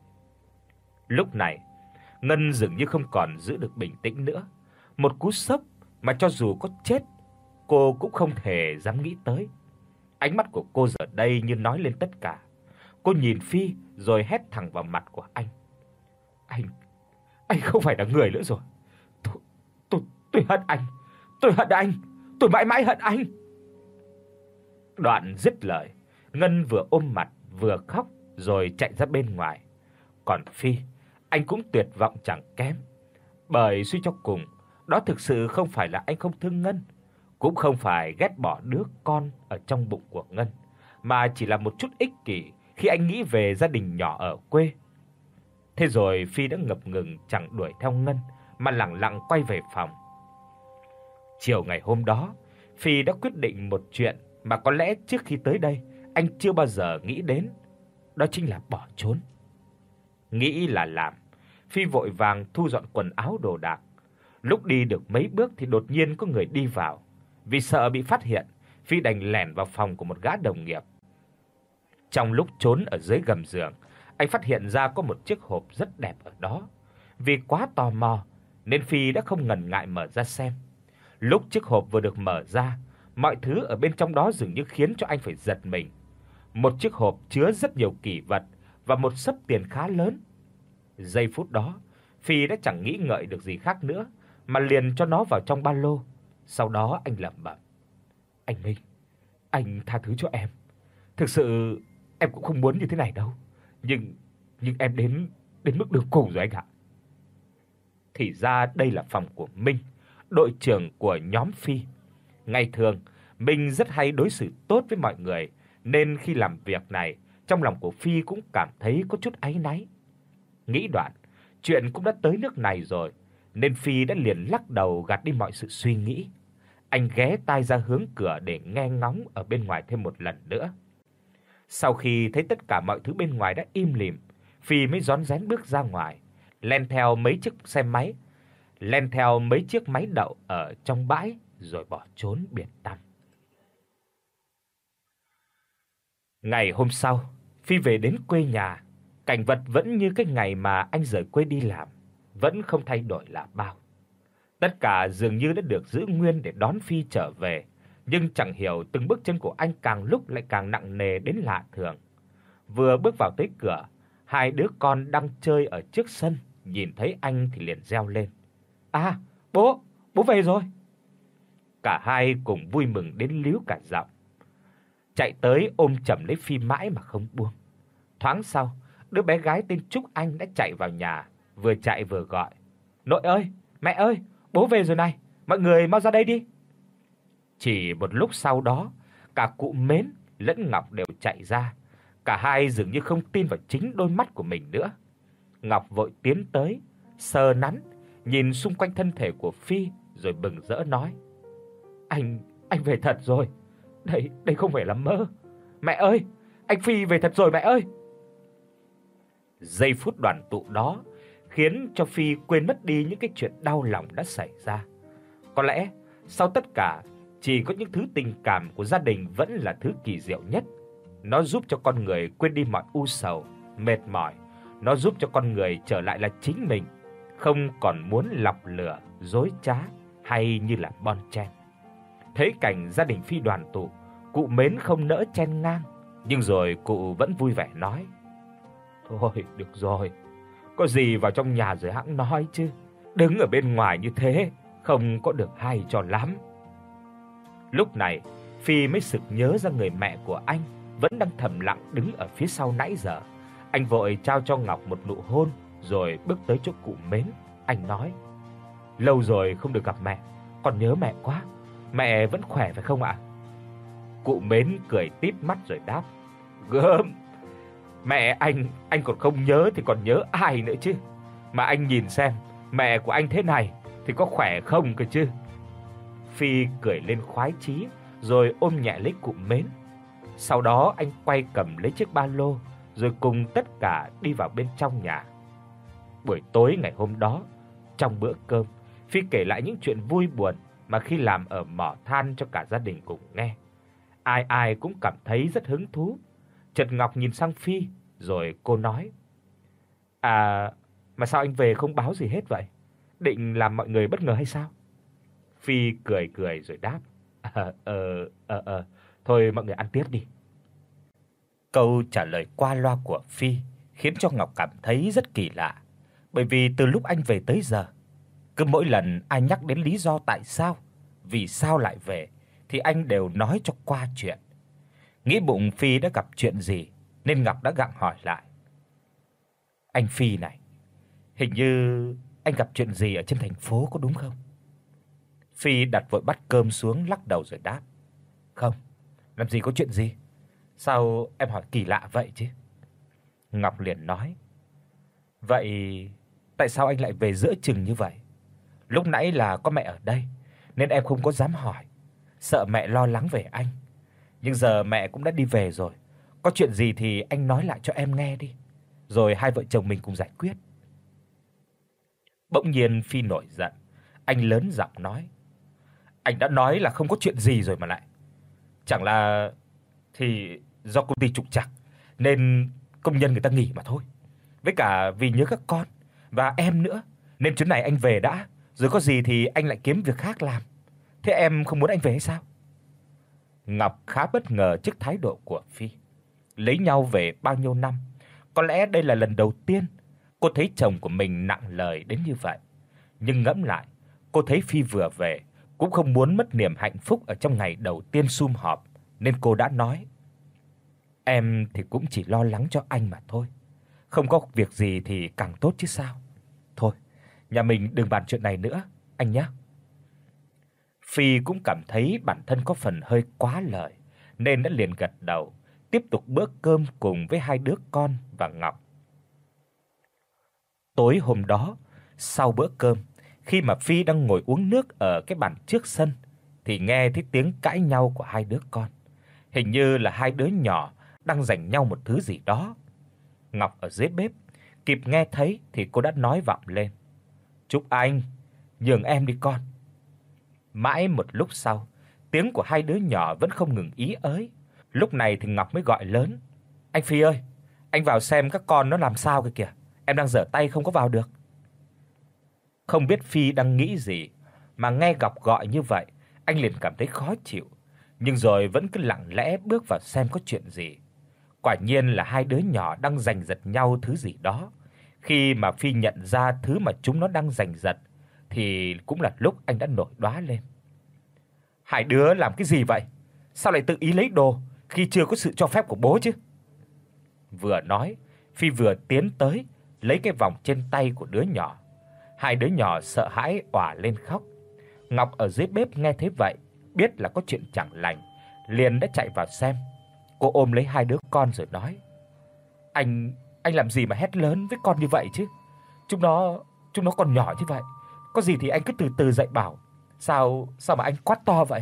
Lúc này, Ngân dường như không còn giữ được bình tĩnh nữa. Một cú sốc mà cho dù có chết, cô cũng không thể dám nghĩ tới. Ánh mắt của cô giờ đây như nói lên tất cả. Cô nhìn Phi rồi hét thẳng vào mặt của anh: "Anh anh không phải là người nữa rồi. Tôi tôi tôi hận anh, tôi hận anh, tôi mãi mãi hận anh." Đoạn dứt lời, Ngân vừa ôm mặt vừa khóc rồi chạy ra bên ngoài. Còn Phi, anh cũng tuyệt vọng chẳng kém, bởi suy cho cùng, đó thực sự không phải là anh không thương Ngân, cũng không phải ghét bỏ đứa con ở trong bụng của Ngân, mà chỉ là một chút ích kỷ khi anh nghĩ về gia đình nhỏ ở quê. Thế rồi Phi đã ngập ngừng chẳng đuổi theo Ngân mà lẳng lặng quay về phòng. Chiều ngày hôm đó, Phi đã quyết định một chuyện mà có lẽ trước khi tới đây anh chưa bao giờ nghĩ đến, đó chính là bỏ trốn. Nghĩ là làm, Phi vội vàng thu dọn quần áo đồ đạc. Lúc đi được mấy bước thì đột nhiên có người đi vào. Vì sợ bị phát hiện, Phi đành lẻn vào phòng của một gã đồng nghiệp. Trong lúc trốn ở dưới gầm giường, anh phát hiện ra có một chiếc hộp rất đẹp ở đó. Vì quá tò mò nên Phi đã không ngần ngại mở ra xem. Lúc chiếc hộp vừa được mở ra, mọi thứ ở bên trong đó dường như khiến cho anh phải giật mình. Một chiếc hộp chứa rất nhiều kỷ vật và một xấp tiền khá lớn. Giây phút đó, Phi đã chẳng nghĩ ngợi được gì khác nữa mà liền cho nó vào trong ba lô. Sau đó anh lẩm bẩm: "Anh Minh, anh tha thứ cho em. Thực sự em cũng không muốn như thế này đâu, nhưng nhưng em đến đến mức đường cùng rồi anh ạ." Thì ra đây là phòng của Minh, đội trưởng của nhóm Phi. Ngày thường, Minh rất hay đối xử tốt với mọi người, nên khi làm việc này, trong lòng của Phi cũng cảm thấy có chút áy náy. Nghĩ đoạn, chuyện cũng đã tới nước này rồi, nên Phi đã liền lắc đầu gạt đi mọi sự suy nghĩ. Anh ghé tai ra hướng cửa để nghe ngóng ở bên ngoài thêm một lần nữa. Sau khi thấy tất cả mọi thứ bên ngoài đã im lìm, Phi mới rón rén bước ra ngoài, len theo mấy chiếc xe máy, len theo mấy chiếc máy đậu ở trong bãi rồi bỏ trốn biệt tăm. Ngày hôm sau, Phi về đến quê nhà, cảnh vật vẫn như cái ngày mà anh rời quê đi làm, vẫn không thay đổi là bao. Tất cả dường như đã được giữ nguyên để đón Phi trở về, nhưng chẳng hiểu từng bước chân của anh càng lúc lại càng nặng nề đến lạ thường. Vừa bước vào tới cửa, hai đứa con đang chơi ở trước sân nhìn thấy anh thì liền reo lên: "À, bố, bố về rồi." Cả hai cùng vui mừng đến líu cả giọng, chạy tới ôm chầm lấy Phi mãi mà không buông. Thoáng sau, đứa bé gái tên Trúc Anh đã chạy vào nhà, vừa chạy vừa gọi: "Nội ơi, mẹ ơi, bố về rồi này, mọi người mau ra đây đi." Chỉ một lúc sau đó, cả cụ Mến lẫn Ngọc đều chạy ra. Cả hai dường như không tin vào chính đôi mắt của mình nữa. Ngọc vội tiến tới, sờ nắn, nhìn xung quanh thân thể của Phi rồi bừng rỡ nói: "Anh, anh về thật rồi. Đây, đây không phải là mơ. Mẹ ơi, anh Phi về thật rồi mẹ ơi." Giây phút đoàn tụ đó khiến cho Phi quên mất đi những cái chuyện đau lòng đã xảy ra. Có lẽ sau tất cả, chỉ có những thứ tình cảm của gia đình vẫn là thứ kỳ diệu nhất. Nó giúp cho con người quên đi mọi u sầu, mệt mỏi, nó giúp cho con người trở lại là chính mình, không còn muốn lọc lửa, dối trá hay như là bon chen. Thấy cảnh gia đình Phi đoàn tụ, cụ Mến không nỡ chen ngang, nhưng rồi cụ vẫn vui vẻ nói: "Thôi, được rồi, có gì vào trong nhà rồi hẵng nói chứ, đứng ở bên ngoài như thế không có được hay cho lắm." Lúc này, Phi mới sực nhớ ra người mẹ của anh vẫn đang thầm lặng đứng ở phía sau nãy giờ. Anh vội trao cho Ngọc một nụ hôn rồi bước tới chỗ cụ Mến. Anh nói: "Lâu rồi không được gặp mẹ, con nhớ mẹ quá. Mẹ vẫn khỏe phải không ạ?" Cụ Mến cười tít mắt rồi đáp: "Gớm, mẹ anh anh còn không nhớ thì còn nhớ ai nữa chứ. Mà anh nhìn xem, mẹ của anh thế này thì có khỏe không cơ chứ." Phi cười lên khoái chí rồi ôm nhẹ lấy cụ Mến. Sau đó anh quay cầm lấy chiếc ba lô rồi cùng tất cả đi vào bên trong nhà. Buổi tối ngày hôm đó, trong bữa cơm, Phi kể lại những chuyện vui buồn mà khi làm ở mỏ than cho cả gia đình cùng nghe. Ai ai cũng cảm thấy rất hứng thú. Chợt Ngọc nhìn sang Phi rồi cô nói: "À, mà sao anh về không báo gì hết vậy? Định làm mọi người bất ngờ hay sao?" Phi cười cười rồi đáp: "Ờ ờ ờ ờ, thôi mọi người ăn tiếp đi." Câu trả lời qua loa của Phi khiến cho Ngọc cảm thấy rất kỳ lạ, bởi vì từ lúc anh về tới giờ, Cứ mỗi lần ai nhắc đến lý do tại sao, vì sao lại về thì anh đều nói cho qua chuyện. Nghĩ bụng Phi đã gặp chuyện gì nên Ngọc đã gặng hỏi lại. Anh Phi này, hình như anh gặp chuyện gì ở trên thành phố có đúng không? Phi đặt vội bát cơm xuống lắc đầu rồi đáp. Không, làm gì có chuyện gì. Sao em hỏi kỳ lạ vậy chứ? Ngọc liền nói. Vậy tại sao anh lại về giữa chừng như vậy? Lúc nãy là có mẹ ở đây nên em không có dám hỏi, sợ mẹ lo lắng về anh. Nhưng giờ mẹ cũng đã đi về rồi, có chuyện gì thì anh nói lại cho em nghe đi, rồi hai vợ chồng mình cùng giải quyết. Bỗng nhiên Phi nổi giận, anh lớn giọng nói. Anh đã nói là không có chuyện gì rồi mà lại. Chẳng là thì do công ty trục trặc nên công nhân người ta nghỉ mà thôi. Với cả vì nhớ các con và em nữa nên chuyến này anh về đã, rồi có gì thì anh lại kiếm việc khác làm. Thế em không muốn anh về hay sao? Ngọc khá bất ngờ trước thái độ của Phi. Lấy nhau về bao nhiêu năm, có lẽ đây là lần đầu tiên cô thấy chồng của mình nặng lời đến như vậy. Nhưng ngẫm lại, cô thấy Phi vừa về cũng không muốn mất niềm hạnh phúc ở trong ngày đầu tiên sum họp, nên cô đã nói: "Em thì cũng chỉ lo lắng cho anh mà thôi. Không có việc gì thì càng tốt chứ sao. Thôi, nhà mình đừng bàn chuyện này nữa anh nhé." Phi cũng cảm thấy bản thân có phần hơi quá lời nên đã liền gật đầu, tiếp tục bữa cơm cùng với hai đứa con và Ngọc. Tối hôm đó, sau bữa cơm, khi mà Phi đang ngồi uống nước ở cái bàn trước sân thì nghe thấy tiếng cãi nhau của hai đứa con. Hình như là hai đứa nhỏ đang giành nhau một thứ gì đó. Ngọc ở dưới bếp kịp nghe thấy thì cô đã nói vọng lên: "Trúc Anh, nhường em đi con." Mãi một lúc sau, tiếng của hai đứa nhỏ vẫn không ngừng ý ới. Lúc này thì Ngọc mới gọi lớn: "Anh Phi ơi, anh vào xem các con nó làm sao kìa kìa, em đang giở tay không có vào được." Không biết Phi đang nghĩ gì mà nghe Ngọc gọi như vậy, anh liền cảm thấy khó chịu, nhưng rồi vẫn cứ lặng lẽ bước vào xem có chuyện gì. Quả nhiên là hai đứa nhỏ đang giành giật nhau thứ gì đó. Khi mà Phi nhận ra thứ mà chúng nó đang giành giật thì cũng là lúc anh đã nổi đoá lên. "Hai đứa làm cái gì vậy? Sao lại tự ý lấy đồ khi chưa có sự cho phép của bố chứ?" Vừa nói, Phi vừa tiến tới lấy cái vòng trên tay của đứa nhỏ. Hai đứa nhỏ sợ hãi òa lên khóc. Ngọc ở dưới bếp nghe thấy vậy, biết là có chuyện chẳng lành, liền đã chạy vào xem. Cô ôm lấy hai đứa con rồi nói: "Anh anh làm gì mà hét lớn với con như vậy chứ? Chúng nó chúng nó còn nhỏ như vậy, có gì thì anh cứ từ từ dạy bảo. Sao sao mà anh quát to vậy?"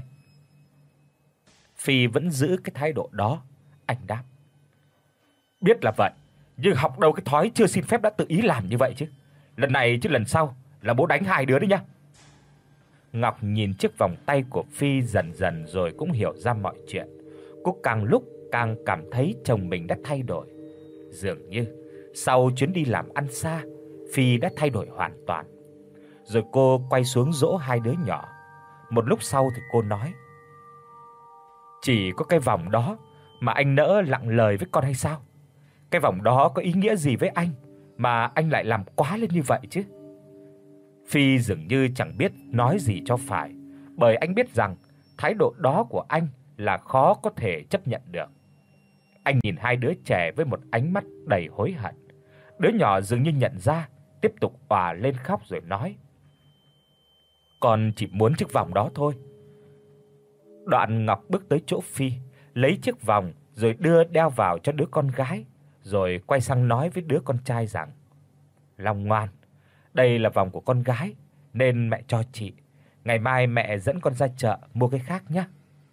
Phi vẫn giữ cái thái độ đó, anh đáp: "Biết là vậy, nhưng học đâu cái thói chưa xin phép đã tự ý làm như vậy chứ. Lần này chứ lần sau là bố đánh hai đứa đấy nhá." Ngọc nhìn chiếc vòng tay của Phi dần dần rồi cũng hiểu ra mọi chuyện. Cô càng lúc càng cảm thấy chồng mình đã thay đổi. Dường như sau chuyến đi làm ăn xa, Phi đã thay đổi hoàn toàn. Rồi cô quay xuống dỗ hai đứa nhỏ. Một lúc sau thì cô nói: "Chỉ có cái vòng đó mà anh nỡ lặng lời với con hay sao? Cái vòng đó có ý nghĩa gì với anh mà anh lại làm quá lên như vậy chứ?" Phi dường như chẳng biết nói gì cho phải, bởi anh biết rằng thái độ đó của anh là khó có thể chấp nhận được. Anh nhìn hai đứa trẻ với một ánh mắt đầy hối hận. Đứa nhỏ dường như nhận ra, tiếp tục òa lên khóc rồi nói: "Con chỉ muốn chiếc vòng đó thôi." Đoạn Ngọc bước tới chỗ Phi, lấy chiếc vòng rồi đưa đeo vào cho đứa con gái, rồi quay sang nói với đứa con trai rằng: "Long ngoan, đây là vòng của con gái nên mẹ cho chị. Ngày mai mẹ dẫn con ra chợ mua cái khác nhé."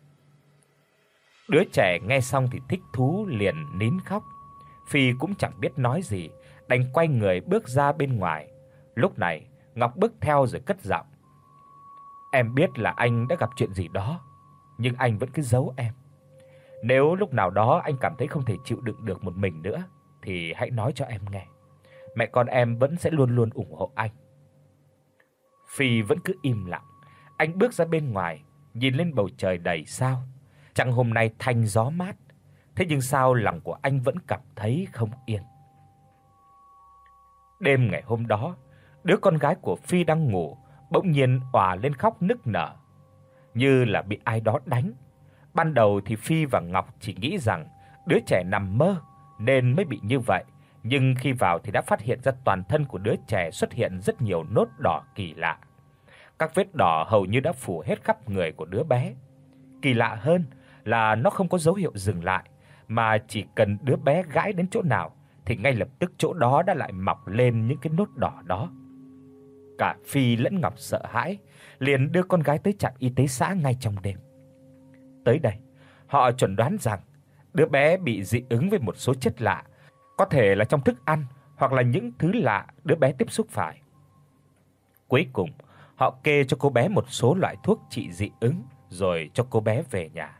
Đứa trẻ nghe xong thì thích thú liền nín khóc. Phi cũng chẳng biết nói gì, đành quay người bước ra bên ngoài. Lúc này, Ngọc bước theo rồi cất giọng: "Em biết là anh đã gặp chuyện gì đó, nhưng anh vẫn cứ giấu em. Nếu lúc nào đó anh cảm thấy không thể chịu đựng được một mình nữa thì hãy nói cho em nghe. Mẹ con em vẫn sẽ luôn luôn ủng hộ anh." Phi vẫn cứ im lặng. Anh bước ra bên ngoài, nhìn lên bầu trời đầy sao. Chẳng hôm nay thanh gió mát, thế nhưng sao lòng của anh vẫn cảm thấy không yên. Đêm ngày hôm đó, đứa con gái của Phi đang ngủ, bỗng nhiên òa lên khóc nức nở, như là bị ai đó đánh. Ban đầu thì Phi và Ngọc chỉ nghĩ rằng đứa trẻ nằm mơ nên mới bị như vậy, nhưng khi vào thì đã phát hiện ra toàn thân của đứa trẻ xuất hiện rất nhiều nốt đỏ kỳ lạ. Các vết đỏ hầu như đã phủ hết khắp người của đứa bé. Kỳ lạ hơn là nó không có dấu hiệu dừng lại, mà chỉ cần đứa bé gãi đến chỗ nào thì ngay lập tức chỗ đó đã lại mọc lên những cái nốt đỏ đó. Cả Phi lẫn Ngọc sợ hãi, liền đưa con gái tới trạm y tế xã ngay trong đêm. Tới đây, họ chuẩn đoán rằng đứa bé bị dị ứng với một số chất lạ, có thể là trong thức ăn hoặc là những thứ lạ đứa bé tiếp xúc phải. Cuối cùng, họ kê cho cô bé một số loại thuốc trị dị ứng rồi cho cô bé về nhà.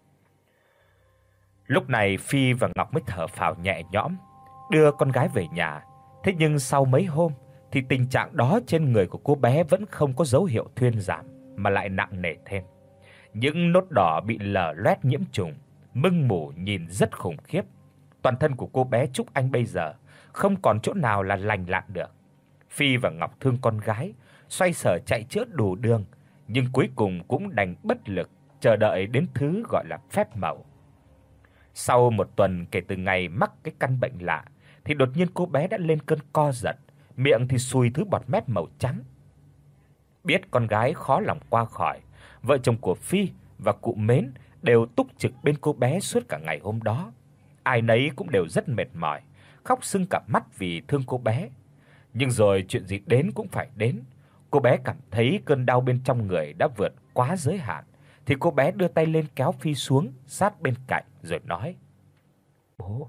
Lúc này Phi và Ngọc mới thở phào nhẹ nhõm, đưa con gái về nhà. Thế nhưng sau mấy hôm thì tình trạng đó trên người của cô bé vẫn không có dấu hiệu thuyên giảm mà lại nặng nề thêm. Những nốt đỏ bị lở loét nhiễm trùng, mưng mủ nhìn rất khủng khiếp. Toàn thân của cô bé Trúc Anh bây giờ không còn chỗ nào là lành lặn được. Phi và Ngọc thương con gái, xoay sở chạy chữa đủ đường, nhưng cuối cùng cũng đành bất lực chờ đợi đến thứ gọi là phép màu. Sau một tuần kể từ ngày mắc cái căn bệnh lạ thì đột nhiên cô bé đã lên cơn co giật, miệng thì sùi thứ bọt mép màu trắng. Biết con gái khó lòng qua khỏi, vợ chồng của Phi và cụ Mến đều túc trực bên cô bé suốt cả ngày hôm đó. Ai nấy cũng đều rất mệt mỏi, khóc sưng cả mắt vì thương cô bé. Nhưng rồi chuyện gì đến cũng phải đến. Cô bé cảm thấy cơn đau bên trong người đã vượt quá giới hạn thì cô bé đưa tay lên kéo Phi xuống sát bên cạnh rồi nói: "Bố,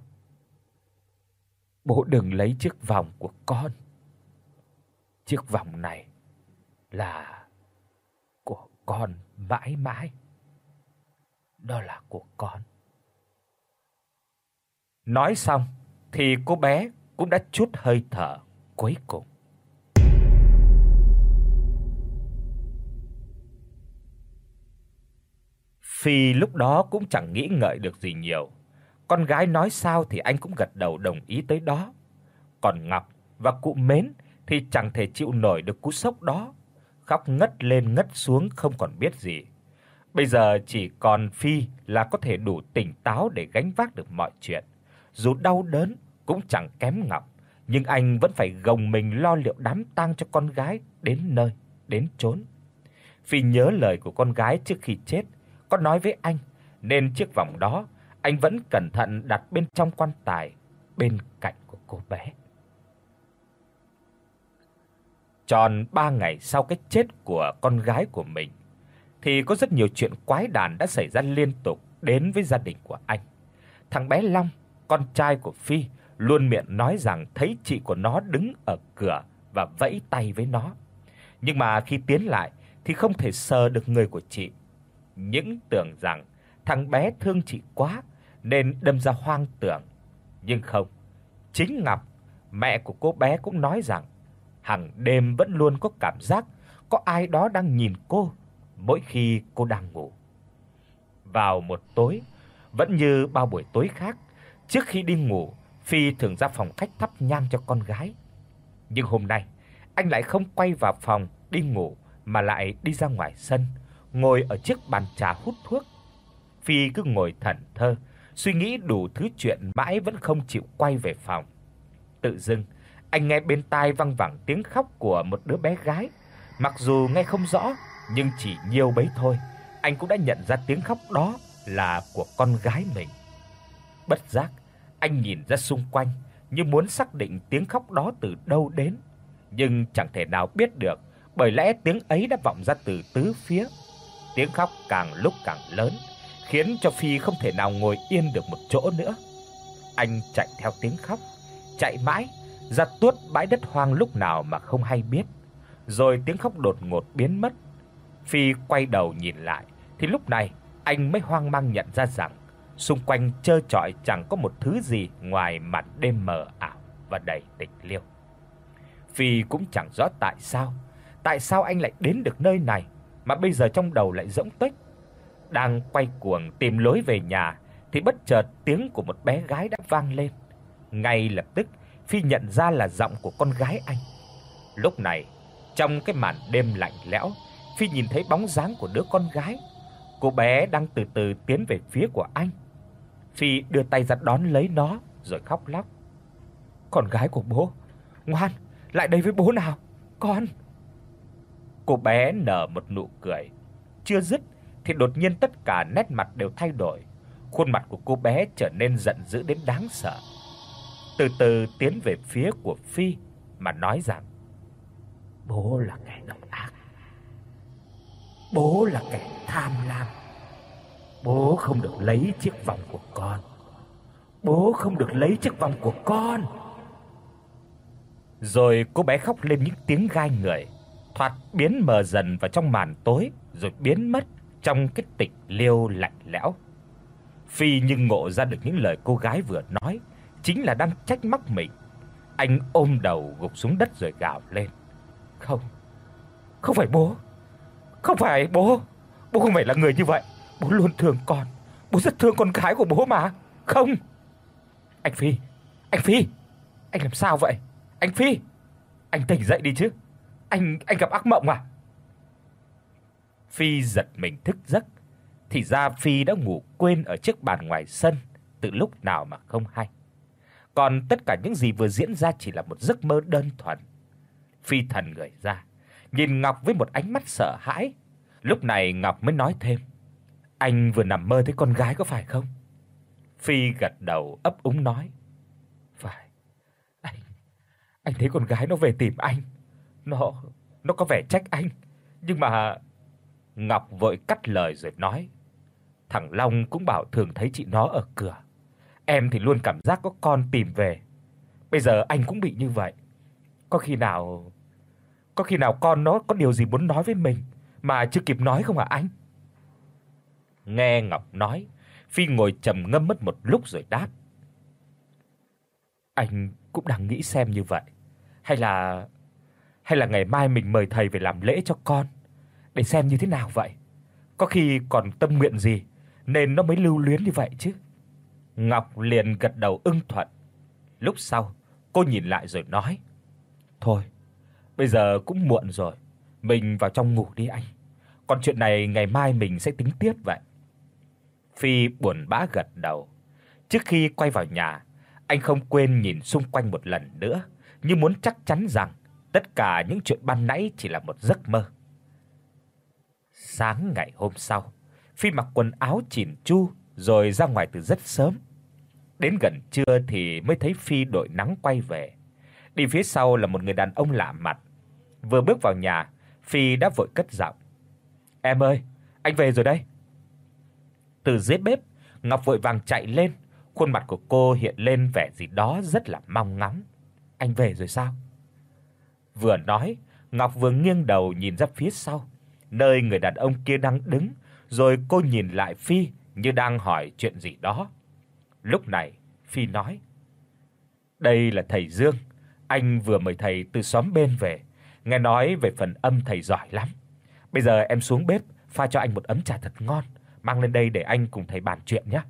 bố đừng lấy chiếc vòng của con. Chiếc vòng này là của con mãi mãi. Đó là của con." Nói xong thì cô bé cũng đã trút hơi thở cuối cùng. Phi lúc đó cũng chẳng nghĩ ngợi được gì nhiều. Con gái nói sao thì anh cũng gật đầu đồng ý tới đó. Còn Ngọc và cụ Mến thì chẳng thể chịu nổi được cú sốc đó, khóc ngất lên ngất xuống không còn biết gì. Bây giờ chỉ còn Phi là có thể đủ tỉnh táo để gánh vác được mọi chuyện. Dù đau đớn cũng chẳng kém Ngọc, nhưng anh vẫn phải gồng mình lo liệu đám tang cho con gái đến nơi đến chốn. Phi nhớ lời của con gái trước khi chết có nói với anh, nên chiếc vòng đó anh vẫn cẩn thận đặt bên trong quan tài bên cạnh của cô bé. Tròn ba ngày sau cái chết của con gái của mình thì có rất nhiều chuyện quái đản đã xảy ra liên tục đến với gia đình của anh. Thằng bé Long, con trai của Phi, luôn miệng nói rằng thấy chị của nó đứng ở cửa và vẫy tay với nó. Nhưng mà khi tiến lại thì không thể sờ được người của chị. Những tưởng rằng thằng bé thương chị quá nên đâm ra hoang tưởng. Nhưng không, chính Ngọc, mẹ của cô bé cũng nói rằng hàng đêm vẫn luôn có cảm giác có ai đó đang nhìn cô mỗi khi cô đang ngủ. Vào một tối, vẫn như bao buổi tối khác, trước khi đi ngủ, Phi thường ra phòng khách thắp nhang cho con gái. Nhưng hôm nay, anh lại không quay vào phòng đi ngủ mà lại đi ra ngoài sân, ngồi ở chiếc bàn trà hút thuốc. Phi cứ ngồi thẫn thờ, suy nghĩ đủ thứ chuyện mãi vẫn không chịu quay về phòng. Tự dưng, anh nghe bên tai văng vẳng tiếng khóc của một đứa bé gái. Mặc dù nghe không rõ, nhưng chỉ nhiêu bấy thôi, anh cũng đã nhận ra tiếng khóc đó là của con gái mình. Bất giác, anh nhìn ra xung quanh như muốn xác định tiếng khóc đó từ đâu đến, nhưng chẳng thể nào biết được, bởi lẽ tiếng ấy đã vọng ra từ tứ phía. Tiếng khóc càng lúc càng lớn, khiến cho Phi không thể nào ngồi yên được một chỗ nữa. Anh chạy theo tiếng khóc, chạy mãi ra tuốt bãi đất hoang lúc nào mà không hay biết. Rồi tiếng khóc đột ngột biến mất. Phi quay đầu nhìn lại thì lúc này anh mới hoang mang nhận ra rằng xung quanh trơ trọi chẳng có một thứ gì ngoài màn đêm mờ ảo và đầy tịch liêu. Phi cũng chẳng rõ tại sao, tại sao anh lại đến được nơi này mà bây giờ trong đầu lại rỗng tuếch. Đang quay cuồng tìm lối về nhà thì bất chợt tiếng của một bé gái đã vang lên. Ngay lập tức, Phi nhận ra là giọng của con gái anh. Lúc này, Trong cái màn đêm lạnh lẽo, Phi nhìn thấy bóng dáng của đứa con gái. Cô bé đang từ từ tiến về phía của anh. Phi đưa tay ra đón lấy nó rồi khóc lóc. "Con gái của bố, ngoan, lại đây với bố nào, con." Cô bé nở một nụ cười, chưa dứt thì đột nhiên tất cả nét mặt đều thay đổi. Khuôn mặt của cô bé trở nên giận dữ đến đáng sợ. Từ từ tiến về phía của Phi mà nói rằng: "Bố là kẻ độc ác. Bố là kẻ tham lam. Bố không được lấy chiếc vòng của con. Bố không được lấy chiếc vòng của con." Rồi cô bé khóc lên những tiếng gai người, thoạt biến mờ dần vào trong màn tối rồi biến mất trong cái tịch liêu lạnh lẽo. Phi như ngộ ra được những lời cô gái vừa nói chính là đang trách móc mình. Anh ôm đầu gục xuống đất rồi gào lên: "Không, không phải bố. Không phải bố. Bố không phải là người như vậy. Bố luôn thương con. Bố rất thương con gái của bố mà. Không." "Anh Phi, anh Phi, anh làm sao vậy? Anh Phi, anh tỉnh dậy đi chứ. Anh anh gặp ác mộng à?" Phi giật mình thức giấc, thì ra Phi đã ngủ quên ở chiếc bàn ngoài sân từ lúc nào mà không hay. Còn tất cả những gì vừa diễn ra chỉ là một giấc mơ đơn thuần. Phi thần người ra, nhìn Ngọc với một ánh mắt sợ hãi. Lúc này Ngọc mới nói thêm: "Anh vừa nằm mơ thấy con gái có phải không?" Phi gật đầu ấp úng nói: "Phải. Anh anh thấy con gái nó về tìm anh. Nó nó có vẻ trách anh, nhưng mà..." Ngọc vội cắt lời rồi nói: "Thằng Long cũng bảo thường thấy chị nó ở cửa. Em thì luôn cảm giác có con tìm về. Bây giờ anh cũng bị như vậy. Có khi nào có khi nào con nó có điều gì muốn nói với mình mà chưa kịp nói không hả anh?" Nghe Ngọc nói, Phi ngồi trầm ngâm mất một lúc rồi đáp: "Anh cũng đang nghĩ xem như vậy. Hay là hay là ngày mai mình mời thầy về làm lễ cho con để xem như thế nào vậy. Có khi còn tâm nguyện gì nên nó mới lưu luyến như vậy chứ." Ngọc liền gật đầu ưng thuận. Lúc sau, cô nhìn lại rồi nói: "Thôi, bây giờ cũng muộn rồi, mình vào trong ngủ đi anh. Còn chuyện này ngày mai mình sẽ tính tiếp vậy." Phi buồn bã gật đầu. Trước khi quay vào nhà, anh không quên nhìn xung quanh một lần nữa, như muốn chắc chắn rằng tất cả những chuyện ban nãy chỉ là một giấc mơ. Sáng ngày hôm sau, Phi mặc quần áo chỉn chu rồi ra ngoài từ rất sớm. Đến gần trưa thì mới thấy Phi đội nắng quay về. Đi phía sau là một người đàn ông lạ mặt. Vừa bước vào nhà, Phi đã vội cất giọng: "Em ơi, anh về rồi đây." Từ dưới bếp, Ngọc vội vàng chạy lên, khuôn mặt của cô hiện lên vẻ gì đó rất là mong ngóng. "Anh về rồi sao?" Vừa nói, Ngọc vừa nghiêng đầu nhìn ra phía sau, nơi người đàn ông kia đang đứng, rồi cô nhìn lại Phi như đang hỏi chuyện gì đó. Lúc này, Phi nói: "Đây là thầy Dương, anh vừa mời thầy từ xóm bên về, nghe nói về phần âm thầy giỏi lắm. Bây giờ em xuống bếp pha cho anh một ấm trà thật ngon, mang lên đây để anh cùng thầy bàn chuyện nhé."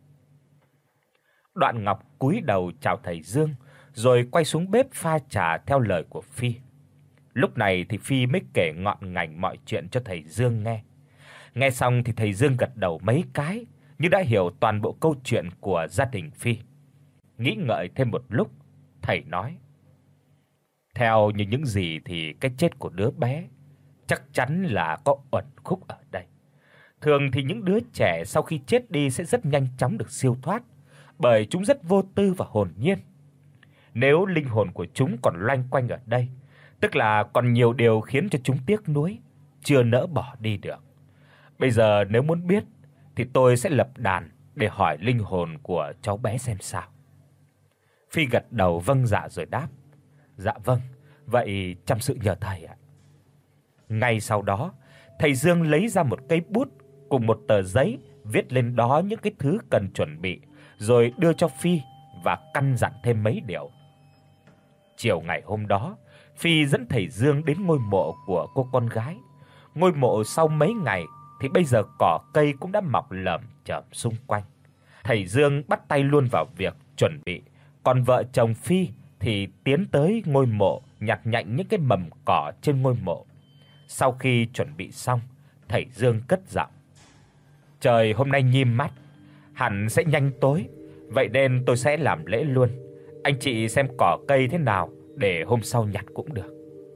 Đoạn Ngọc cúi đầu chào thầy Dương, rồi quay xuống bếp pha trà theo lời của Phi. Lúc này thì Phi mới kể ngọn ngành mọi chuyện cho thầy Dương nghe. Nghe xong thì thầy Dương gật đầu mấy cái, như đã hiểu toàn bộ câu chuyện của gia đình Phi. Nghĩ ngợi thêm một lúc, thầy nói: "Theo như những gì thì cái chết của đứa bé chắc chắn là có uẩn khúc ở đây. Thường thì những đứa trẻ sau khi chết đi sẽ rất nhanh chóng được siêu thoát, bởi chúng rất vô tư và hồn nhiên. Nếu linh hồn của chúng còn loanh quanh ở đây, tức là còn nhiều điều khiến cho chúng tiếc nuối, chưa nỡ bỏ đi được. Bây giờ nếu muốn biết thì tôi sẽ lập đàn để hỏi linh hồn của cháu bé xem sao." Phi gật đầu vâng dạ rồi đáp: "Dạ vâng, vậy chăm sự nhờ thầy ạ." Ngay sau đó, thầy Dương lấy ra một cây bút cùng một tờ giấy, viết lên đó những cái thứ cần chuẩn bị, rồi đưa cho Phi và căn dặn thêm mấy điều. Chiều ngày hôm đó, Phi dẫn thầy Dương đến ngôi mộ của cô con gái. Ngôi mộ sau mấy ngày thì bây giờ cỏ cây cũng đã mọc lởm chởm xung quanh. Thầy Dương bắt tay luôn vào việc chuẩn bị, còn vợ chồng Phi thì tiến tới ngôi mộ nhặt nhạnh những cái mầm cỏ trên ngôi mộ. Sau khi chuẩn bị xong, thầy Dương cất giọng: "Trời hôm nay nhim mắt, hẳn sẽ nhanh tối, vậy nên tôi sẽ làm lễ luôn. Anh chị xem cỏ cây thế nào để hôm sau nhặt cũng được."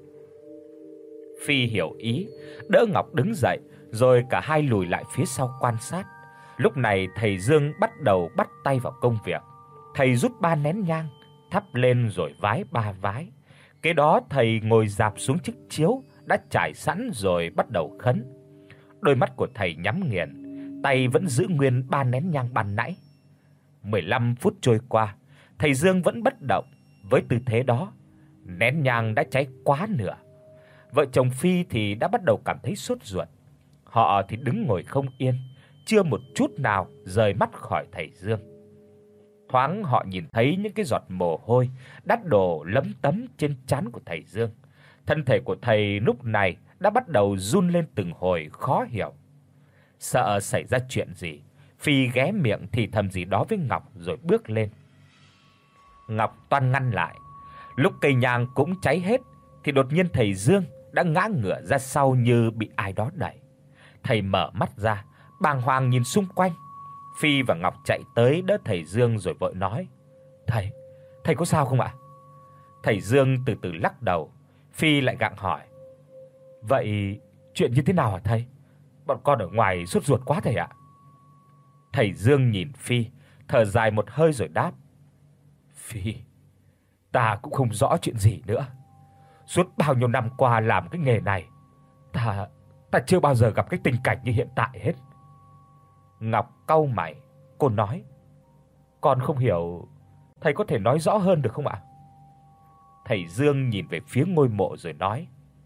Phi hiểu ý, đỡ Ngọc đứng dậy, rồi cả hai lùi lại phía sau quan sát. Lúc này thầy Dương bắt đầu bắt tay vào công việc. Thầy rút ba nén nhang, thắp lên rồi vái ba vái. Kế đó thầy ngồi rạp xuống chiếc chiếu đã trải sẵn rồi bắt đầu khấn. Đôi mắt của thầy nhắm nghiền, tay vẫn giữ nguyên ba nén nhang ban nãy. mười lăm phút trôi qua, thầy Dương vẫn bất động với tư thế đó. Nén nhang đã cháy quá nửa. Vợ chồng Phi thì đã bắt đầu cảm thấy sốt ruột. Họ thì đứng ngồi không yên, chưa một chút nào rời mắt khỏi thầy Dương. Thoáng họ nhìn thấy những cái giọt mồ hôi đắt đổ lấm tấm trên trán của thầy Dương. Thân thể của thầy lúc này đã bắt đầu run lên từng hồi khó hiểu. Sợ xảy ra chuyện gì, Phi ghé miệng thì thầm gì đó với Ngọc rồi bước lên. Ngọc toan ngăn lại. Lúc cây nhang cũng cháy hết thì đột nhiên thầy Dương đã ngã ngửa ra sau như bị ai đó đẩy. Thầy mở mắt ra, bàng hoàng nhìn xung quanh. Phi và Ngọc chạy tới đỡ thầy Dương rồi vội nói: "Thầy, thầy có sao không ạ?" Thầy Dương từ từ lắc đầu. Phi lại gặng hỏi: "Vậy chuyện như thế nào hả thầy? Bọn con ở ngoài sốt ruột quá thầy ạ." Thầy Dương nhìn Phi, thở dài một hơi rồi đáp: "Phi, ta cũng không rõ chuyện gì nữa. Suốt bao nhiêu năm qua làm cái nghề này, ta ta chưa bao giờ gặp cái tình cảnh như hiện tại hết." Ngọc cau mày, cô nói: "Con không hiểu, thầy có thể nói rõ hơn được không ạ?" Thầy Dương nhìn về phía ngôi mộ rồi nói: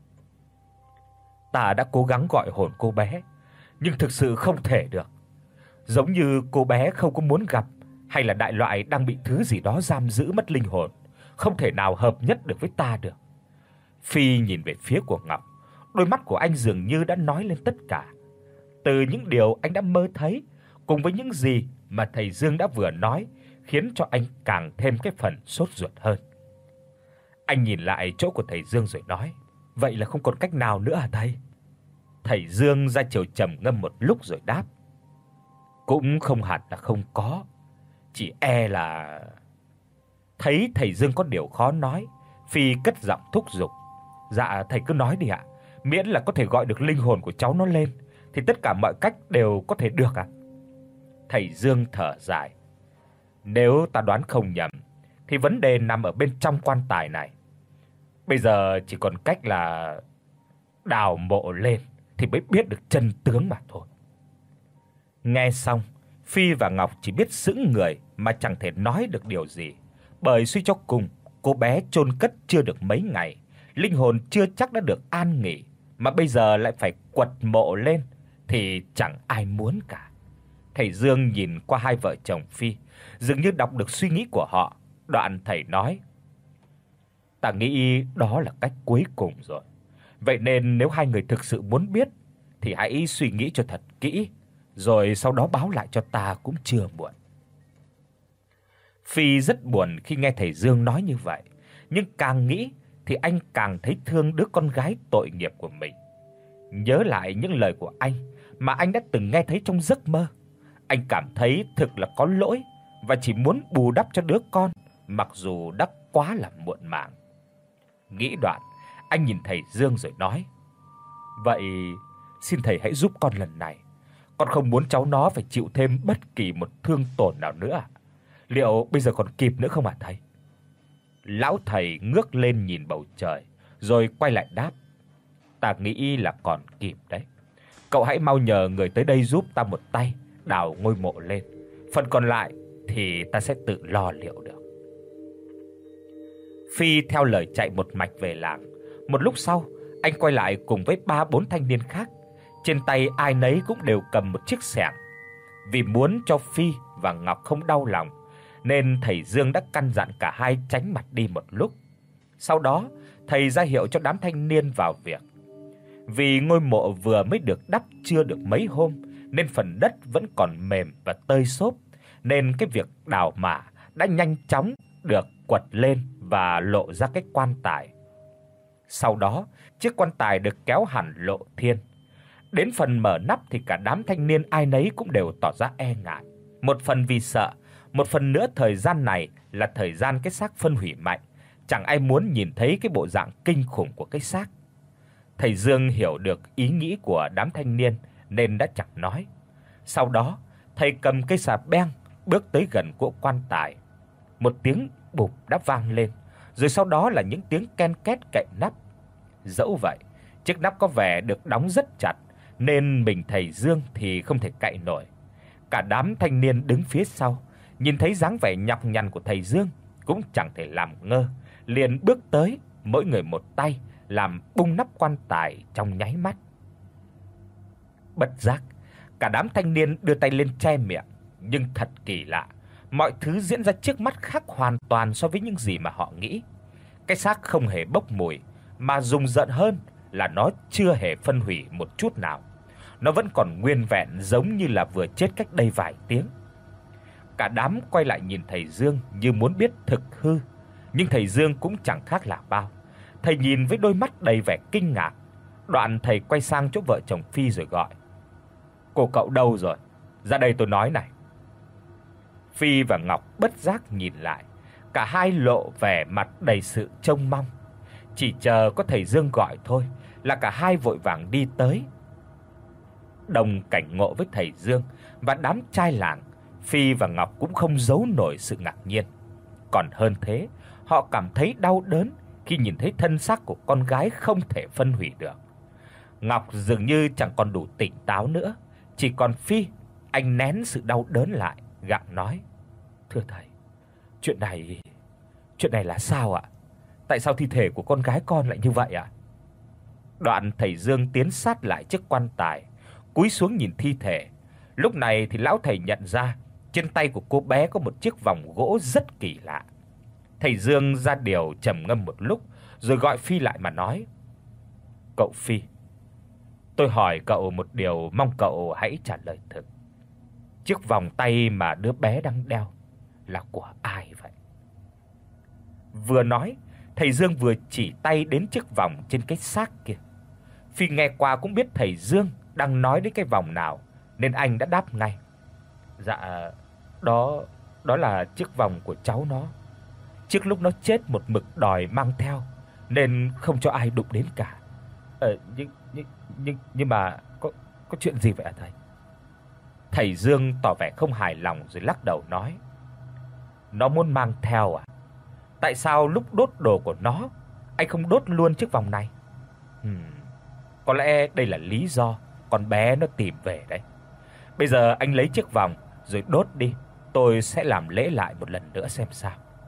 "Ta đã cố gắng gọi hồn cô bé, nhưng thực sự không thể được. Giống như cô bé không có muốn gặp, hay là đại loại đang bị thứ gì đó giam giữ mất linh hồn, không thể nào hợp nhất được với ta được." Phi nhìn về phía của Ngọc, đôi mắt của anh dường như đã nói lên tất cả. Từ những điều anh đã mơ thấy cùng với những gì mà thầy Dương đã vừa nói, khiến cho anh càng thêm cái phần sốt ruột hơn. Anh nhìn lại chỗ của thầy Dương rồi nói: "Vậy là không còn cách nào nữa hả thầy?" Thầy Dương ra chiều trầm ngâm một lúc rồi đáp: "Cũng không hẳn là không có, chỉ e là..." Thấy thầy Dương có điều khó nói, Phi cất giọng thúc giục: "Dạ thầy cứ nói đi ạ, miễn là có thể gọi được linh hồn của cháu nó lên thì tất cả mọi cách đều có thể được ạ." Thầy Dương thở dài: "Nếu ta đoán không nhầm thì vấn đề nằm ở bên trong quan tài này. Bây giờ chỉ còn cách là đào mộ lên thì mới biết được chân tướng mà thôi." Nghe xong, Phi và Ngọc chỉ biết sững người mà chẳng thể nói được điều gì, bởi suy cho cùng, cô bé chôn cất chưa được mấy ngày, linh hồn chưa chắc đã được an nghỉ, mà bây giờ lại phải quật mộ lên thì chẳng ai muốn cả. Thầy Dương nhìn qua hai vợ chồng Phi, dường như đọc được suy nghĩ của họ. Đoạn thầy nói: "Ta nghĩ đó là cách cuối cùng rồi. Vậy nên nếu hai người thực sự muốn biết thì hãy suy nghĩ cho thật kỹ, rồi sau đó báo lại cho ta cũng chưa muộn." Phi rất buồn khi nghe thầy Dương nói như vậy, nhưng càng nghĩ thì anh càng thấy thương đứa con gái tội nghiệp của mình. Nhớ lại những lời của anh mà anh đã từng nghe thấy trong giấc mơ, anh cảm thấy thực là có lỗi và chỉ muốn bù đắp cho đứa con, mặc dù đã quá là muộn màng. Nghĩ đoạn, anh nhìn thầy Dương rồi nói: "Vậy xin thầy hãy giúp con lần này. Con không muốn cháu nó phải chịu thêm bất kỳ một thương tổn nào nữa ạ. Liệu bây giờ còn kịp nữa không ạ thầy?" Lão thầy ngước lên nhìn bầu trời, rồi quay lại đáp: "Ta nghĩ là còn kịp đấy. Cậu hãy mau nhờ người tới đây giúp ta một tay đào ngôi mộ lên. Phần còn lại thì ta sẽ tự lo liệu được." Phi theo lời chạy một mạch về làng. Một lúc sau, anh quay lại cùng với ba bốn thanh niên khác. Trên tay ai nấy cũng đều cầm một chiếc xẻng. Vì muốn cho Phi và Ngọc không đau lòng, nên thầy Dương đã căn dặn cả hai tránh mặt đi một lúc. Sau đó, thầy ra hiệu cho đám thanh niên vào việc. Vì ngôi mộ vừa mới được đắp chưa được mấy hôm, nên phần đất vẫn còn mềm và tơi xốp, nên cái việc đào mả đã nhanh chóng được quật lên và lộ ra cái quan tài. Sau đó, chiếc quan tài được kéo hẳn lộ thiên. Đến phần mở nắp thì cả đám thanh niên ai nấy cũng đều tỏ ra e ngại, một phần vì sợ, một phần nữa thời gian này là thời gian cái xác phân hủy mạnh, chẳng ai muốn nhìn thấy cái bộ dạng kinh khủng của cái xác. Thầy Dương hiểu được ý nghĩ của đám thanh niên nên đã chẳng nói. Sau đó, thầy cầm cây xà beng bước tới gần cỗ quan tài. Một tiếng bụp đã vang lên, rồi sau đó là những tiếng ken két cạnh nắp. Dẫu vậy, chiếc nắp có vẻ được đóng rất chặt nên mình thầy Dương thì không thể cạy nổi. Cả đám thanh niên đứng phía sau, nhìn thấy dáng vẻ nhọc nhằn của thầy Dương cũng chẳng thể làm ngơ, liền bước tới, mỗi người một tay làm bung nắp quan tài trong nháy mắt. Bất giác, cả đám thanh niên đưa tay lên che miệng, nhưng thật kỳ lạ, mọi thứ diễn ra trước mắt khác hoàn toàn so với những gì mà họ nghĩ. Cái xác không hề bốc mùi, mà rùng rợn hơn là nó chưa hề phân hủy một chút nào. Nó vẫn còn nguyên vẹn giống như là vừa chết cách đây vài tiếng. Cả đám quay lại nhìn thầy Dương như muốn biết thực hư, nhưng thầy Dương cũng chẳng khác là bao. Thầy nhìn với đôi mắt đầy vẻ kinh ngạc. Đoạn thầy quay sang chỗ vợ chồng Phi rồi gọi: "Cô cậu đâu rồi? Ra đây tôi nói này." Phi và Ngọc bất giác nhìn lại, cả hai lộ vẻ mặt đầy sự trông mong. Chỉ chờ có thầy Dương gọi thôi là cả hai vội vàng đi tới. Đồng cảnh ngộ với thầy Dương và đám trai làng, Phi và Ngọc cũng không giấu nổi sự ngạc nhiên. Còn hơn thế, họ cảm thấy đau đớn khi nhìn thấy thân xác của con gái không thể phân hủy được. Ngọc dường như chẳng còn đủ tỉnh táo nữa, chỉ còn Phi, anh nén sự đau đớn lại, gặng nói: "Thưa thầy, chuyện này, chuyện này là sao ạ? Tại sao thi thể của con gái con lại như vậy ạ?" Đoạn thầy Dương tiến sát lại chiếc quan tài, cúi xuống nhìn thi thể. Lúc này thì lão thầy nhận ra trên tay của cô bé có một chiếc vòng gỗ rất kỳ lạ. Thầy Dương ra điều trầm ngâm một lúc rồi gọi Phi lại mà nói: "Cậu Phi, tôi hỏi cậu một điều, mong cậu hãy trả lời thật. Chiếc vòng tay mà đứa bé đang đeo là của ai vậy?" Vừa nói, thầy Dương vừa chỉ tay đến chiếc vòng trên cái xác kia. Phi nghe qua cũng biết thầy Dương đang nói đến cái vòng nào nên anh đã đáp ngay: "Dạ, đó đó là chiếc vòng của cháu nó. Trước lúc nó chết một mực đòi mang theo nên không cho ai đụng đến cả." "Ờ nhưng nhưng nhưng nhưng mà có có chuyện gì vậy ạ thầy?" Thầy Dương tỏ vẻ không hài lòng rồi lắc đầu nói: "Nó muốn mang theo à? Tại sao lúc đốt đồ của nó, anh không đốt luôn chiếc vòng này?" Ừm, có lẽ đây là lý do con bé nó tìm về đấy. Bây giờ anh lấy chiếc vòng rồi đốt đi, tôi sẽ làm lễ lại một lần nữa xem sao."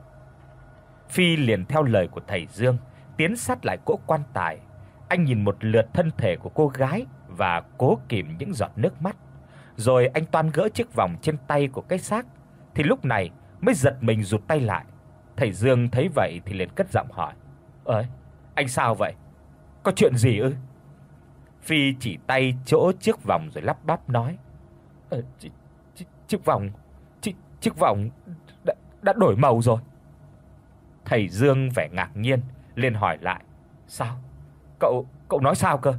Phi liền theo lời của thầy Dương, tiến sát lại cỗ quan tài. Anh nhìn một lượt thân thể của cô gái và cố kìm những giọt nước mắt. Rồi anh toan gỡ chiếc vòng trên tay của cái xác thì lúc này mới giật mình rụt tay lại. Thầy Dương thấy vậy thì liền cất giọng hỏi: "Ơi, anh sao vậy? Có chuyện gì ư?" Phi chỉ tay chỗ chiếc vòng rồi lắp bắp nói: "Ờ ch, ch, chiếc vòng, chiếc chiếc vòng đã, đã đổi màu rồi." Thầy Dương vẻ ngạc nhiên liền hỏi lại: "Sao? Cậu cậu nói sao cơ?"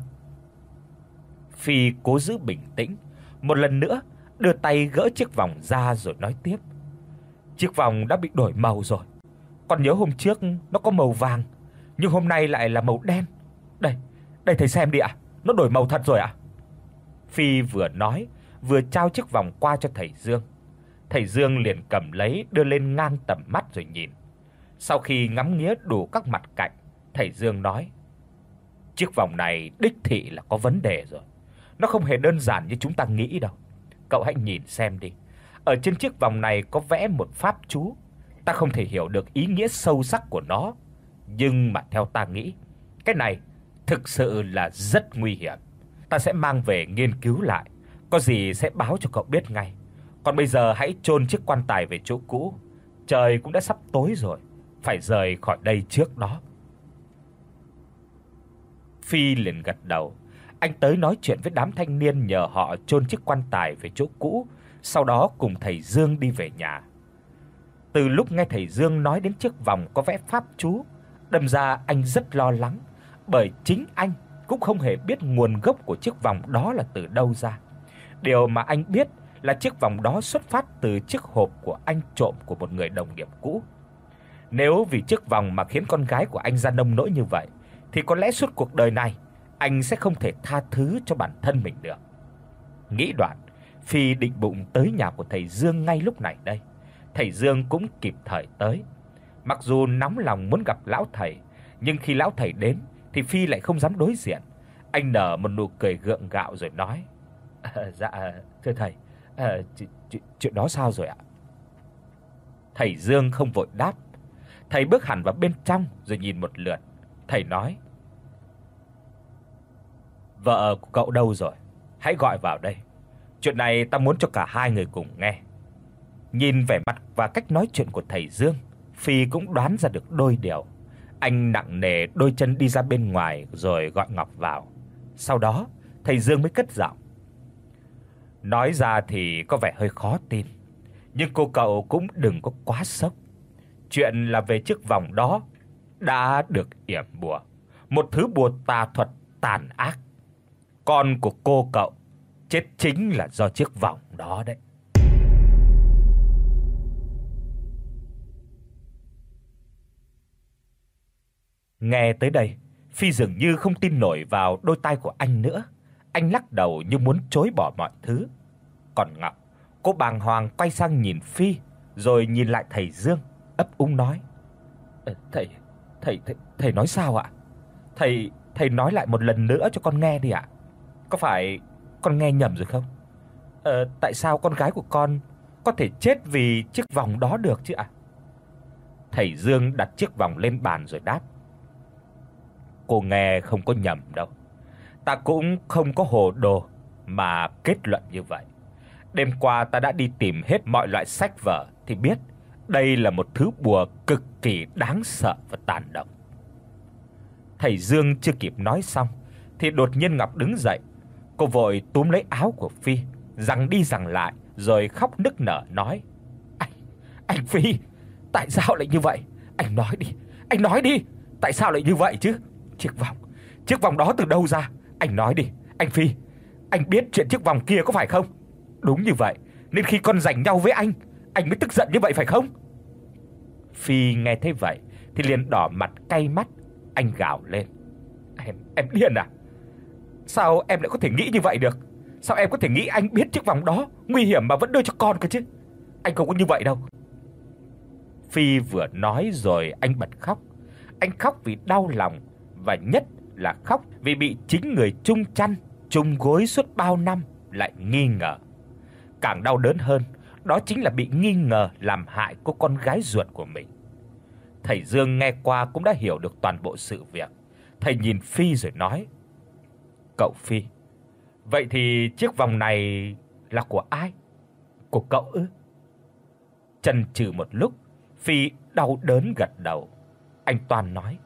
Phi cố giữ bình tĩnh, một lần nữa đưa tay gỡ chiếc vòng ra rồi nói tiếp: "Chiếc vòng đã bị đổi màu rồi. Còn nhớ hôm trước nó có màu vàng, nhưng hôm nay lại là màu đen. Đây, đây thầy xem đi ạ, nó đổi màu thật rồi ạ." Phi vừa nói, vừa trao chiếc vòng qua cho thầy Dương. Thầy Dương liền cầm lấy đưa lên ngang tầm mắt rồi nhìn. Sau khi ngắm nghía đủ các mặt cạnh, thầy Dương nói: "Chiếc vòng này đích thị là có vấn đề rồi. Nó không hề đơn giản như chúng ta nghĩ đâu. Cậu hãy nhìn xem đi. Ở trên chiếc vòng này có vẽ một pháp chú. Ta không thể hiểu được ý nghĩa sâu sắc của nó, nhưng mà theo ta nghĩ, cái này thực sự là rất nguy hiểm. Ta sẽ mang về nghiên cứu lại, có gì sẽ báo cho cậu biết ngay. Còn bây giờ hãy chôn chiếc quan tài về chỗ cũ. Trời cũng đã sắp tối rồi, phải rời khỏi đây trước đó." Phi liền gật đầu. Anh tới nói chuyện với đám thanh niên nhờ họ chôn chiếc quan tài về chỗ cũ, sau đó cùng thầy Dương đi về nhà. Từ lúc nghe thầy Dương nói đến chiếc vòng có vẽ pháp chú, đâm ra anh rất lo lắng, bởi chính anh cũng không hề biết nguồn gốc của chiếc vòng đó là từ đâu ra. Điều mà anh biết là chiếc vòng đó xuất phát từ chiếc hộp của anh trộm của một người đồng nghiệp cũ. Nếu vì chiếc vòng mà khiến con gái của anh ra nông nỗi như vậy, thì có lẽ suốt cuộc đời này anh sẽ không thể tha thứ cho bản thân mình được. Nghĩ đoạn, Phi định bụng tới nhà của thầy Dương ngay lúc này đây. Thầy Dương cũng kịp thời tới. Mặc dù nóng lòng muốn gặp lão thầy, nhưng khi lão thầy đến thì Phi lại không dám đối diện. Anh nở một nụ cười gượng gạo rồi nói: à, "Dạ thưa thầy, à, chuyện, chuyện, chuyện đó sao rồi ạ?" Thầy Dương không vội đáp. Thầy bước hẳn vào bên trong rồi nhìn một lượt. Thầy nói: "Vợ của cậu đâu rồi? Hãy gọi vào đây. Chuyện này ta muốn cho cả hai người cùng nghe." Nhìn vẻ mặt và cách nói chuyện của thầy Dương, Phi cũng đoán ra được đôi điều. Anh nặng nề đôi chân đi ra bên ngoài rồi gọi Ngọc vào. Sau đó, thầy Dương mới cất giọng: "Nói ra thì có vẻ hơi khó tin, nhưng cô cậu cũng đừng có quá sốc. Chuyện là về chiếc vòng đó đã được yểm bùa, một thứ bùa tà thuật tàn ác. Con của cô cậu chết chính là do chiếc vòng đó đấy." Nghe tới đây, Phi dường như không tin nổi vào đôi tai của anh nữa. Anh lắc đầu như muốn chối bỏ mọi thứ. Còn Ngọc, cô bàng hoàng quay sang nhìn Phi, rồi nhìn lại thầy Dương, ấp úng nói: "Ờ, thầy, thầy thầy thầy nói sao ạ? Thầy thầy nói lại một lần nữa cho con nghe đi ạ. Có phải con nghe nhầm rồi không? Ờ, tại sao con gái của con có thể chết vì chiếc vòng đó được chứ ạ?" Thầy Dương đặt chiếc vòng lên bàn rồi đáp: "Cô nghe không có nhầm đâu. Ta cũng không có hồ đồ mà kết luận như vậy. Đêm qua ta đã đi tìm hết mọi loại sách vở thì biết đây là một thứ bùa cực kỳ đáng sợ và tàn độc." Thầy Dương chưa kịp nói xong thì đột nhiên Ngọc đứng dậy. Cô vội túm lấy áo của Phi, giằng đi giằng lại rồi khóc nức nở nói: "Anh, anh Phi, tại sao lại như vậy? Anh nói đi, anh nói đi, tại sao lại như vậy chứ? Chiếc vòng, chiếc vòng đó từ đâu ra? Anh nói đi, anh Phi, anh biết chuyện chiếc vòng kia có phải không? Đúng như vậy, nên khi con giành nhau với anh, anh mới tức giận như vậy phải không?" Phi nghe thấy vậy thì liền đỏ mặt cay mắt. Anh gào lên: "Em em điên à? Sao em lại có thể nghĩ như vậy được? Sao em có thể nghĩ anh biết chiếc vòng đó nguy hiểm mà vẫn đưa cho con cơ chứ? Anh không có như vậy đâu." Phi vừa nói rồi anh bật khóc. Anh khóc vì đau lòng, và nhất là khóc vì bị chính người chung chăn, chung gối suốt bao năm lại nghi ngờ. Càng đau đớn hơn, đó chính là bị nghi ngờ làm hại cô con gái ruột của mình. Thầy Dương nghe qua cũng đã hiểu được toàn bộ sự việc. Thầy nhìn Phi rồi nói: "Cậu Phi, vậy thì chiếc vòng này là của ai? Của cậu ư?" Chần chừ một lúc, Phi đau đớn gật đầu. Anh toan nói: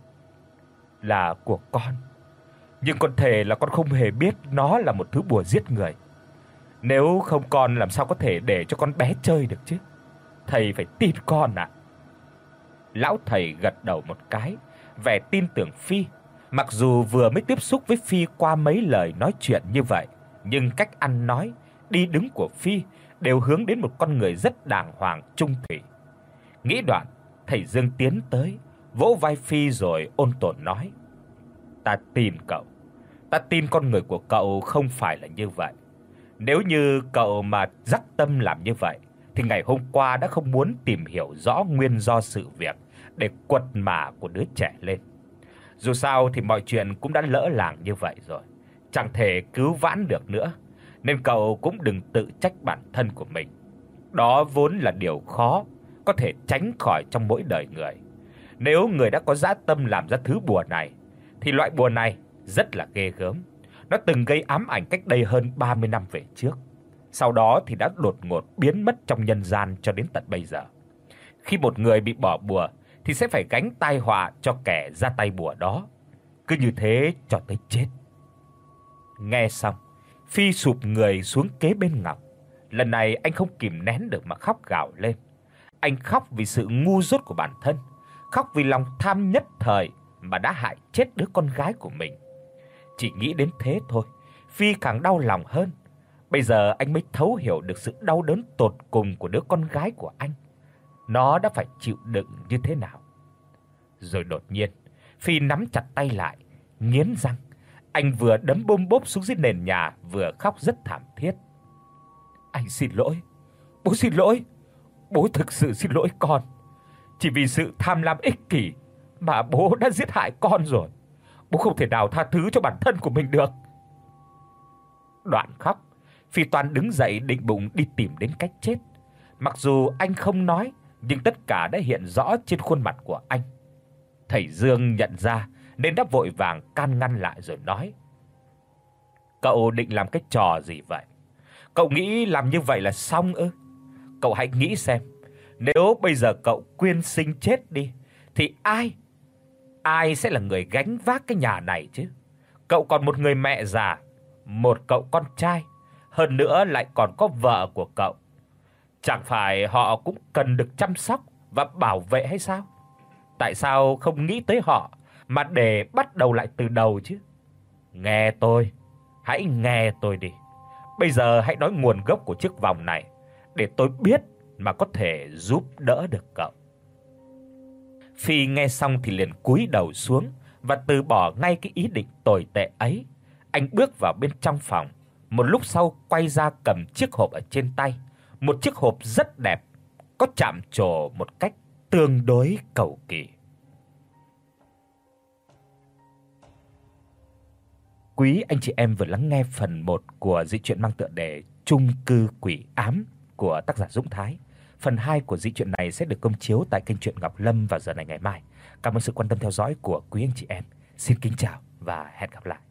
"Là của con. Nhưng con thề là con không hề biết nó là một thứ bùa giết người. Nếu không con làm sao có thể để cho con bé chơi được chứ? Thầy phải tin con ạ." Lão thầy gật đầu một cái, vẻ tin tưởng Phi. Mặc dù vừa mới tiếp xúc với Phi qua mấy lời nói chuyện như vậy, nhưng cách ăn nói, đi đứng của Phi đều hướng đến một con người rất đàng hoàng trung thủy. Nghĩ đoạn, thầy Dương tiến tới, vỗ vai Phi rồi ôn tồn nói: "Ta tin cậu. Ta tin con người của cậu không phải là như vậy. Nếu như cậu mà dắt tâm làm như vậy thì ngày hôm qua đã không muốn tìm hiểu rõ nguyên do sự việc để quật mả của đứa trẻ lên. Dù sao thì mọi chuyện cũng đã lỡ làng như vậy rồi, chẳng thể cứu vãn được nữa, nên cậu cũng đừng tự trách bản thân của mình. Đó vốn là điều khó có thể tránh khỏi trong mỗi đời người. Nếu người đã có dã tâm làm ra thứ bùa này thì loại bùa này rất là ghê gớm. Nó từng gây ám ảnh cách đây hơn ba mươi năm về trước. Sau đó thì đã đột ngột biến mất trong nhân gian cho đến tận bây giờ. Khi một người bị bỏ bùa thì sẽ phải gánh tai họa cho kẻ ra tay bùa đó. Cứ như thế cho tới chết." Nghe xong, Phi sụp người xuống kế bên Ngọc. Lần này anh không kìm nén được mà khóc gào lên. Anh khóc vì sự ngu dốt của bản thân, khóc vì lòng tham nhất thời mà đã hại chết đứa con gái của mình. Chỉ nghĩ đến thế thôi, Phi càng đau lòng hơn. Bây giờ anh mới thấu hiểu được sự đau đớn tột cùng của đứa con gái của anh. Nó đã phải chịu đựng như thế nào. Rồi đột nhiên, Phi nắm chặt tay lại, nghiến răng. Anh vừa đấm bôm bốp xuống dưới nền nhà, vừa khóc rất thảm thiết. "Anh xin lỗi, bố xin lỗi, bố thực sự xin lỗi con. Chỉ vì sự tham lam ích kỷ mà bố đã giết hại con rồi. Bố không thể nào tha thứ cho bản thân của mình được." Đoạn khóc, Phi Toán đứng dậy định bụng đi tìm đến cách chết. Mặc dù anh không nói, nhưng tất cả đã hiện rõ trên khuôn mặt của anh. Thầy Dương nhận ra nên đã vội vàng can ngăn lại rồi nói: "Cậu định làm cái trò gì vậy? Cậu nghĩ làm như vậy là xong ư? Cậu hãy nghĩ xem, nếu bây giờ cậu quyên sinh chết đi thì ai ai sẽ là người gánh vác cái nhà này chứ? Cậu còn một người mẹ già, một cậu con trai, hơn nữa lại còn có vợ của cậu. Chẳng phải họ cũng cần được chăm sóc và bảo vệ hay sao? Tại sao không nghĩ tới họ mà để bắt đầu lại từ đầu chứ? Nghe tôi, hãy nghe tôi đi. Bây giờ hãy nói nguồn gốc của chiếc vòng này để tôi biết mà có thể giúp đỡ được cậu." Phi nghe xong thì liền cúi đầu xuống và từ bỏ ngay cái ý định tồi tệ ấy. Anh bước vào bên trong phòng, một lúc sau quay ra cầm chiếc hộp ở trên tay, một chiếc hộp rất đẹp, có chạm trổ một cách tương đối cầu kỳ. Quý anh chị em vừa lắng nghe phần một của dị truyện mang tựa đề Chung cư quỷ ám của tác giả Dũng Thái. Phần hai của dị truyện này sẽ được công chiếu tại kênh truyện Ngọc Lâm vào giờ này ngày mai. Cảm ơn sự quan tâm theo dõi của quý anh chị em. Xin kính chào và hẹn gặp lại.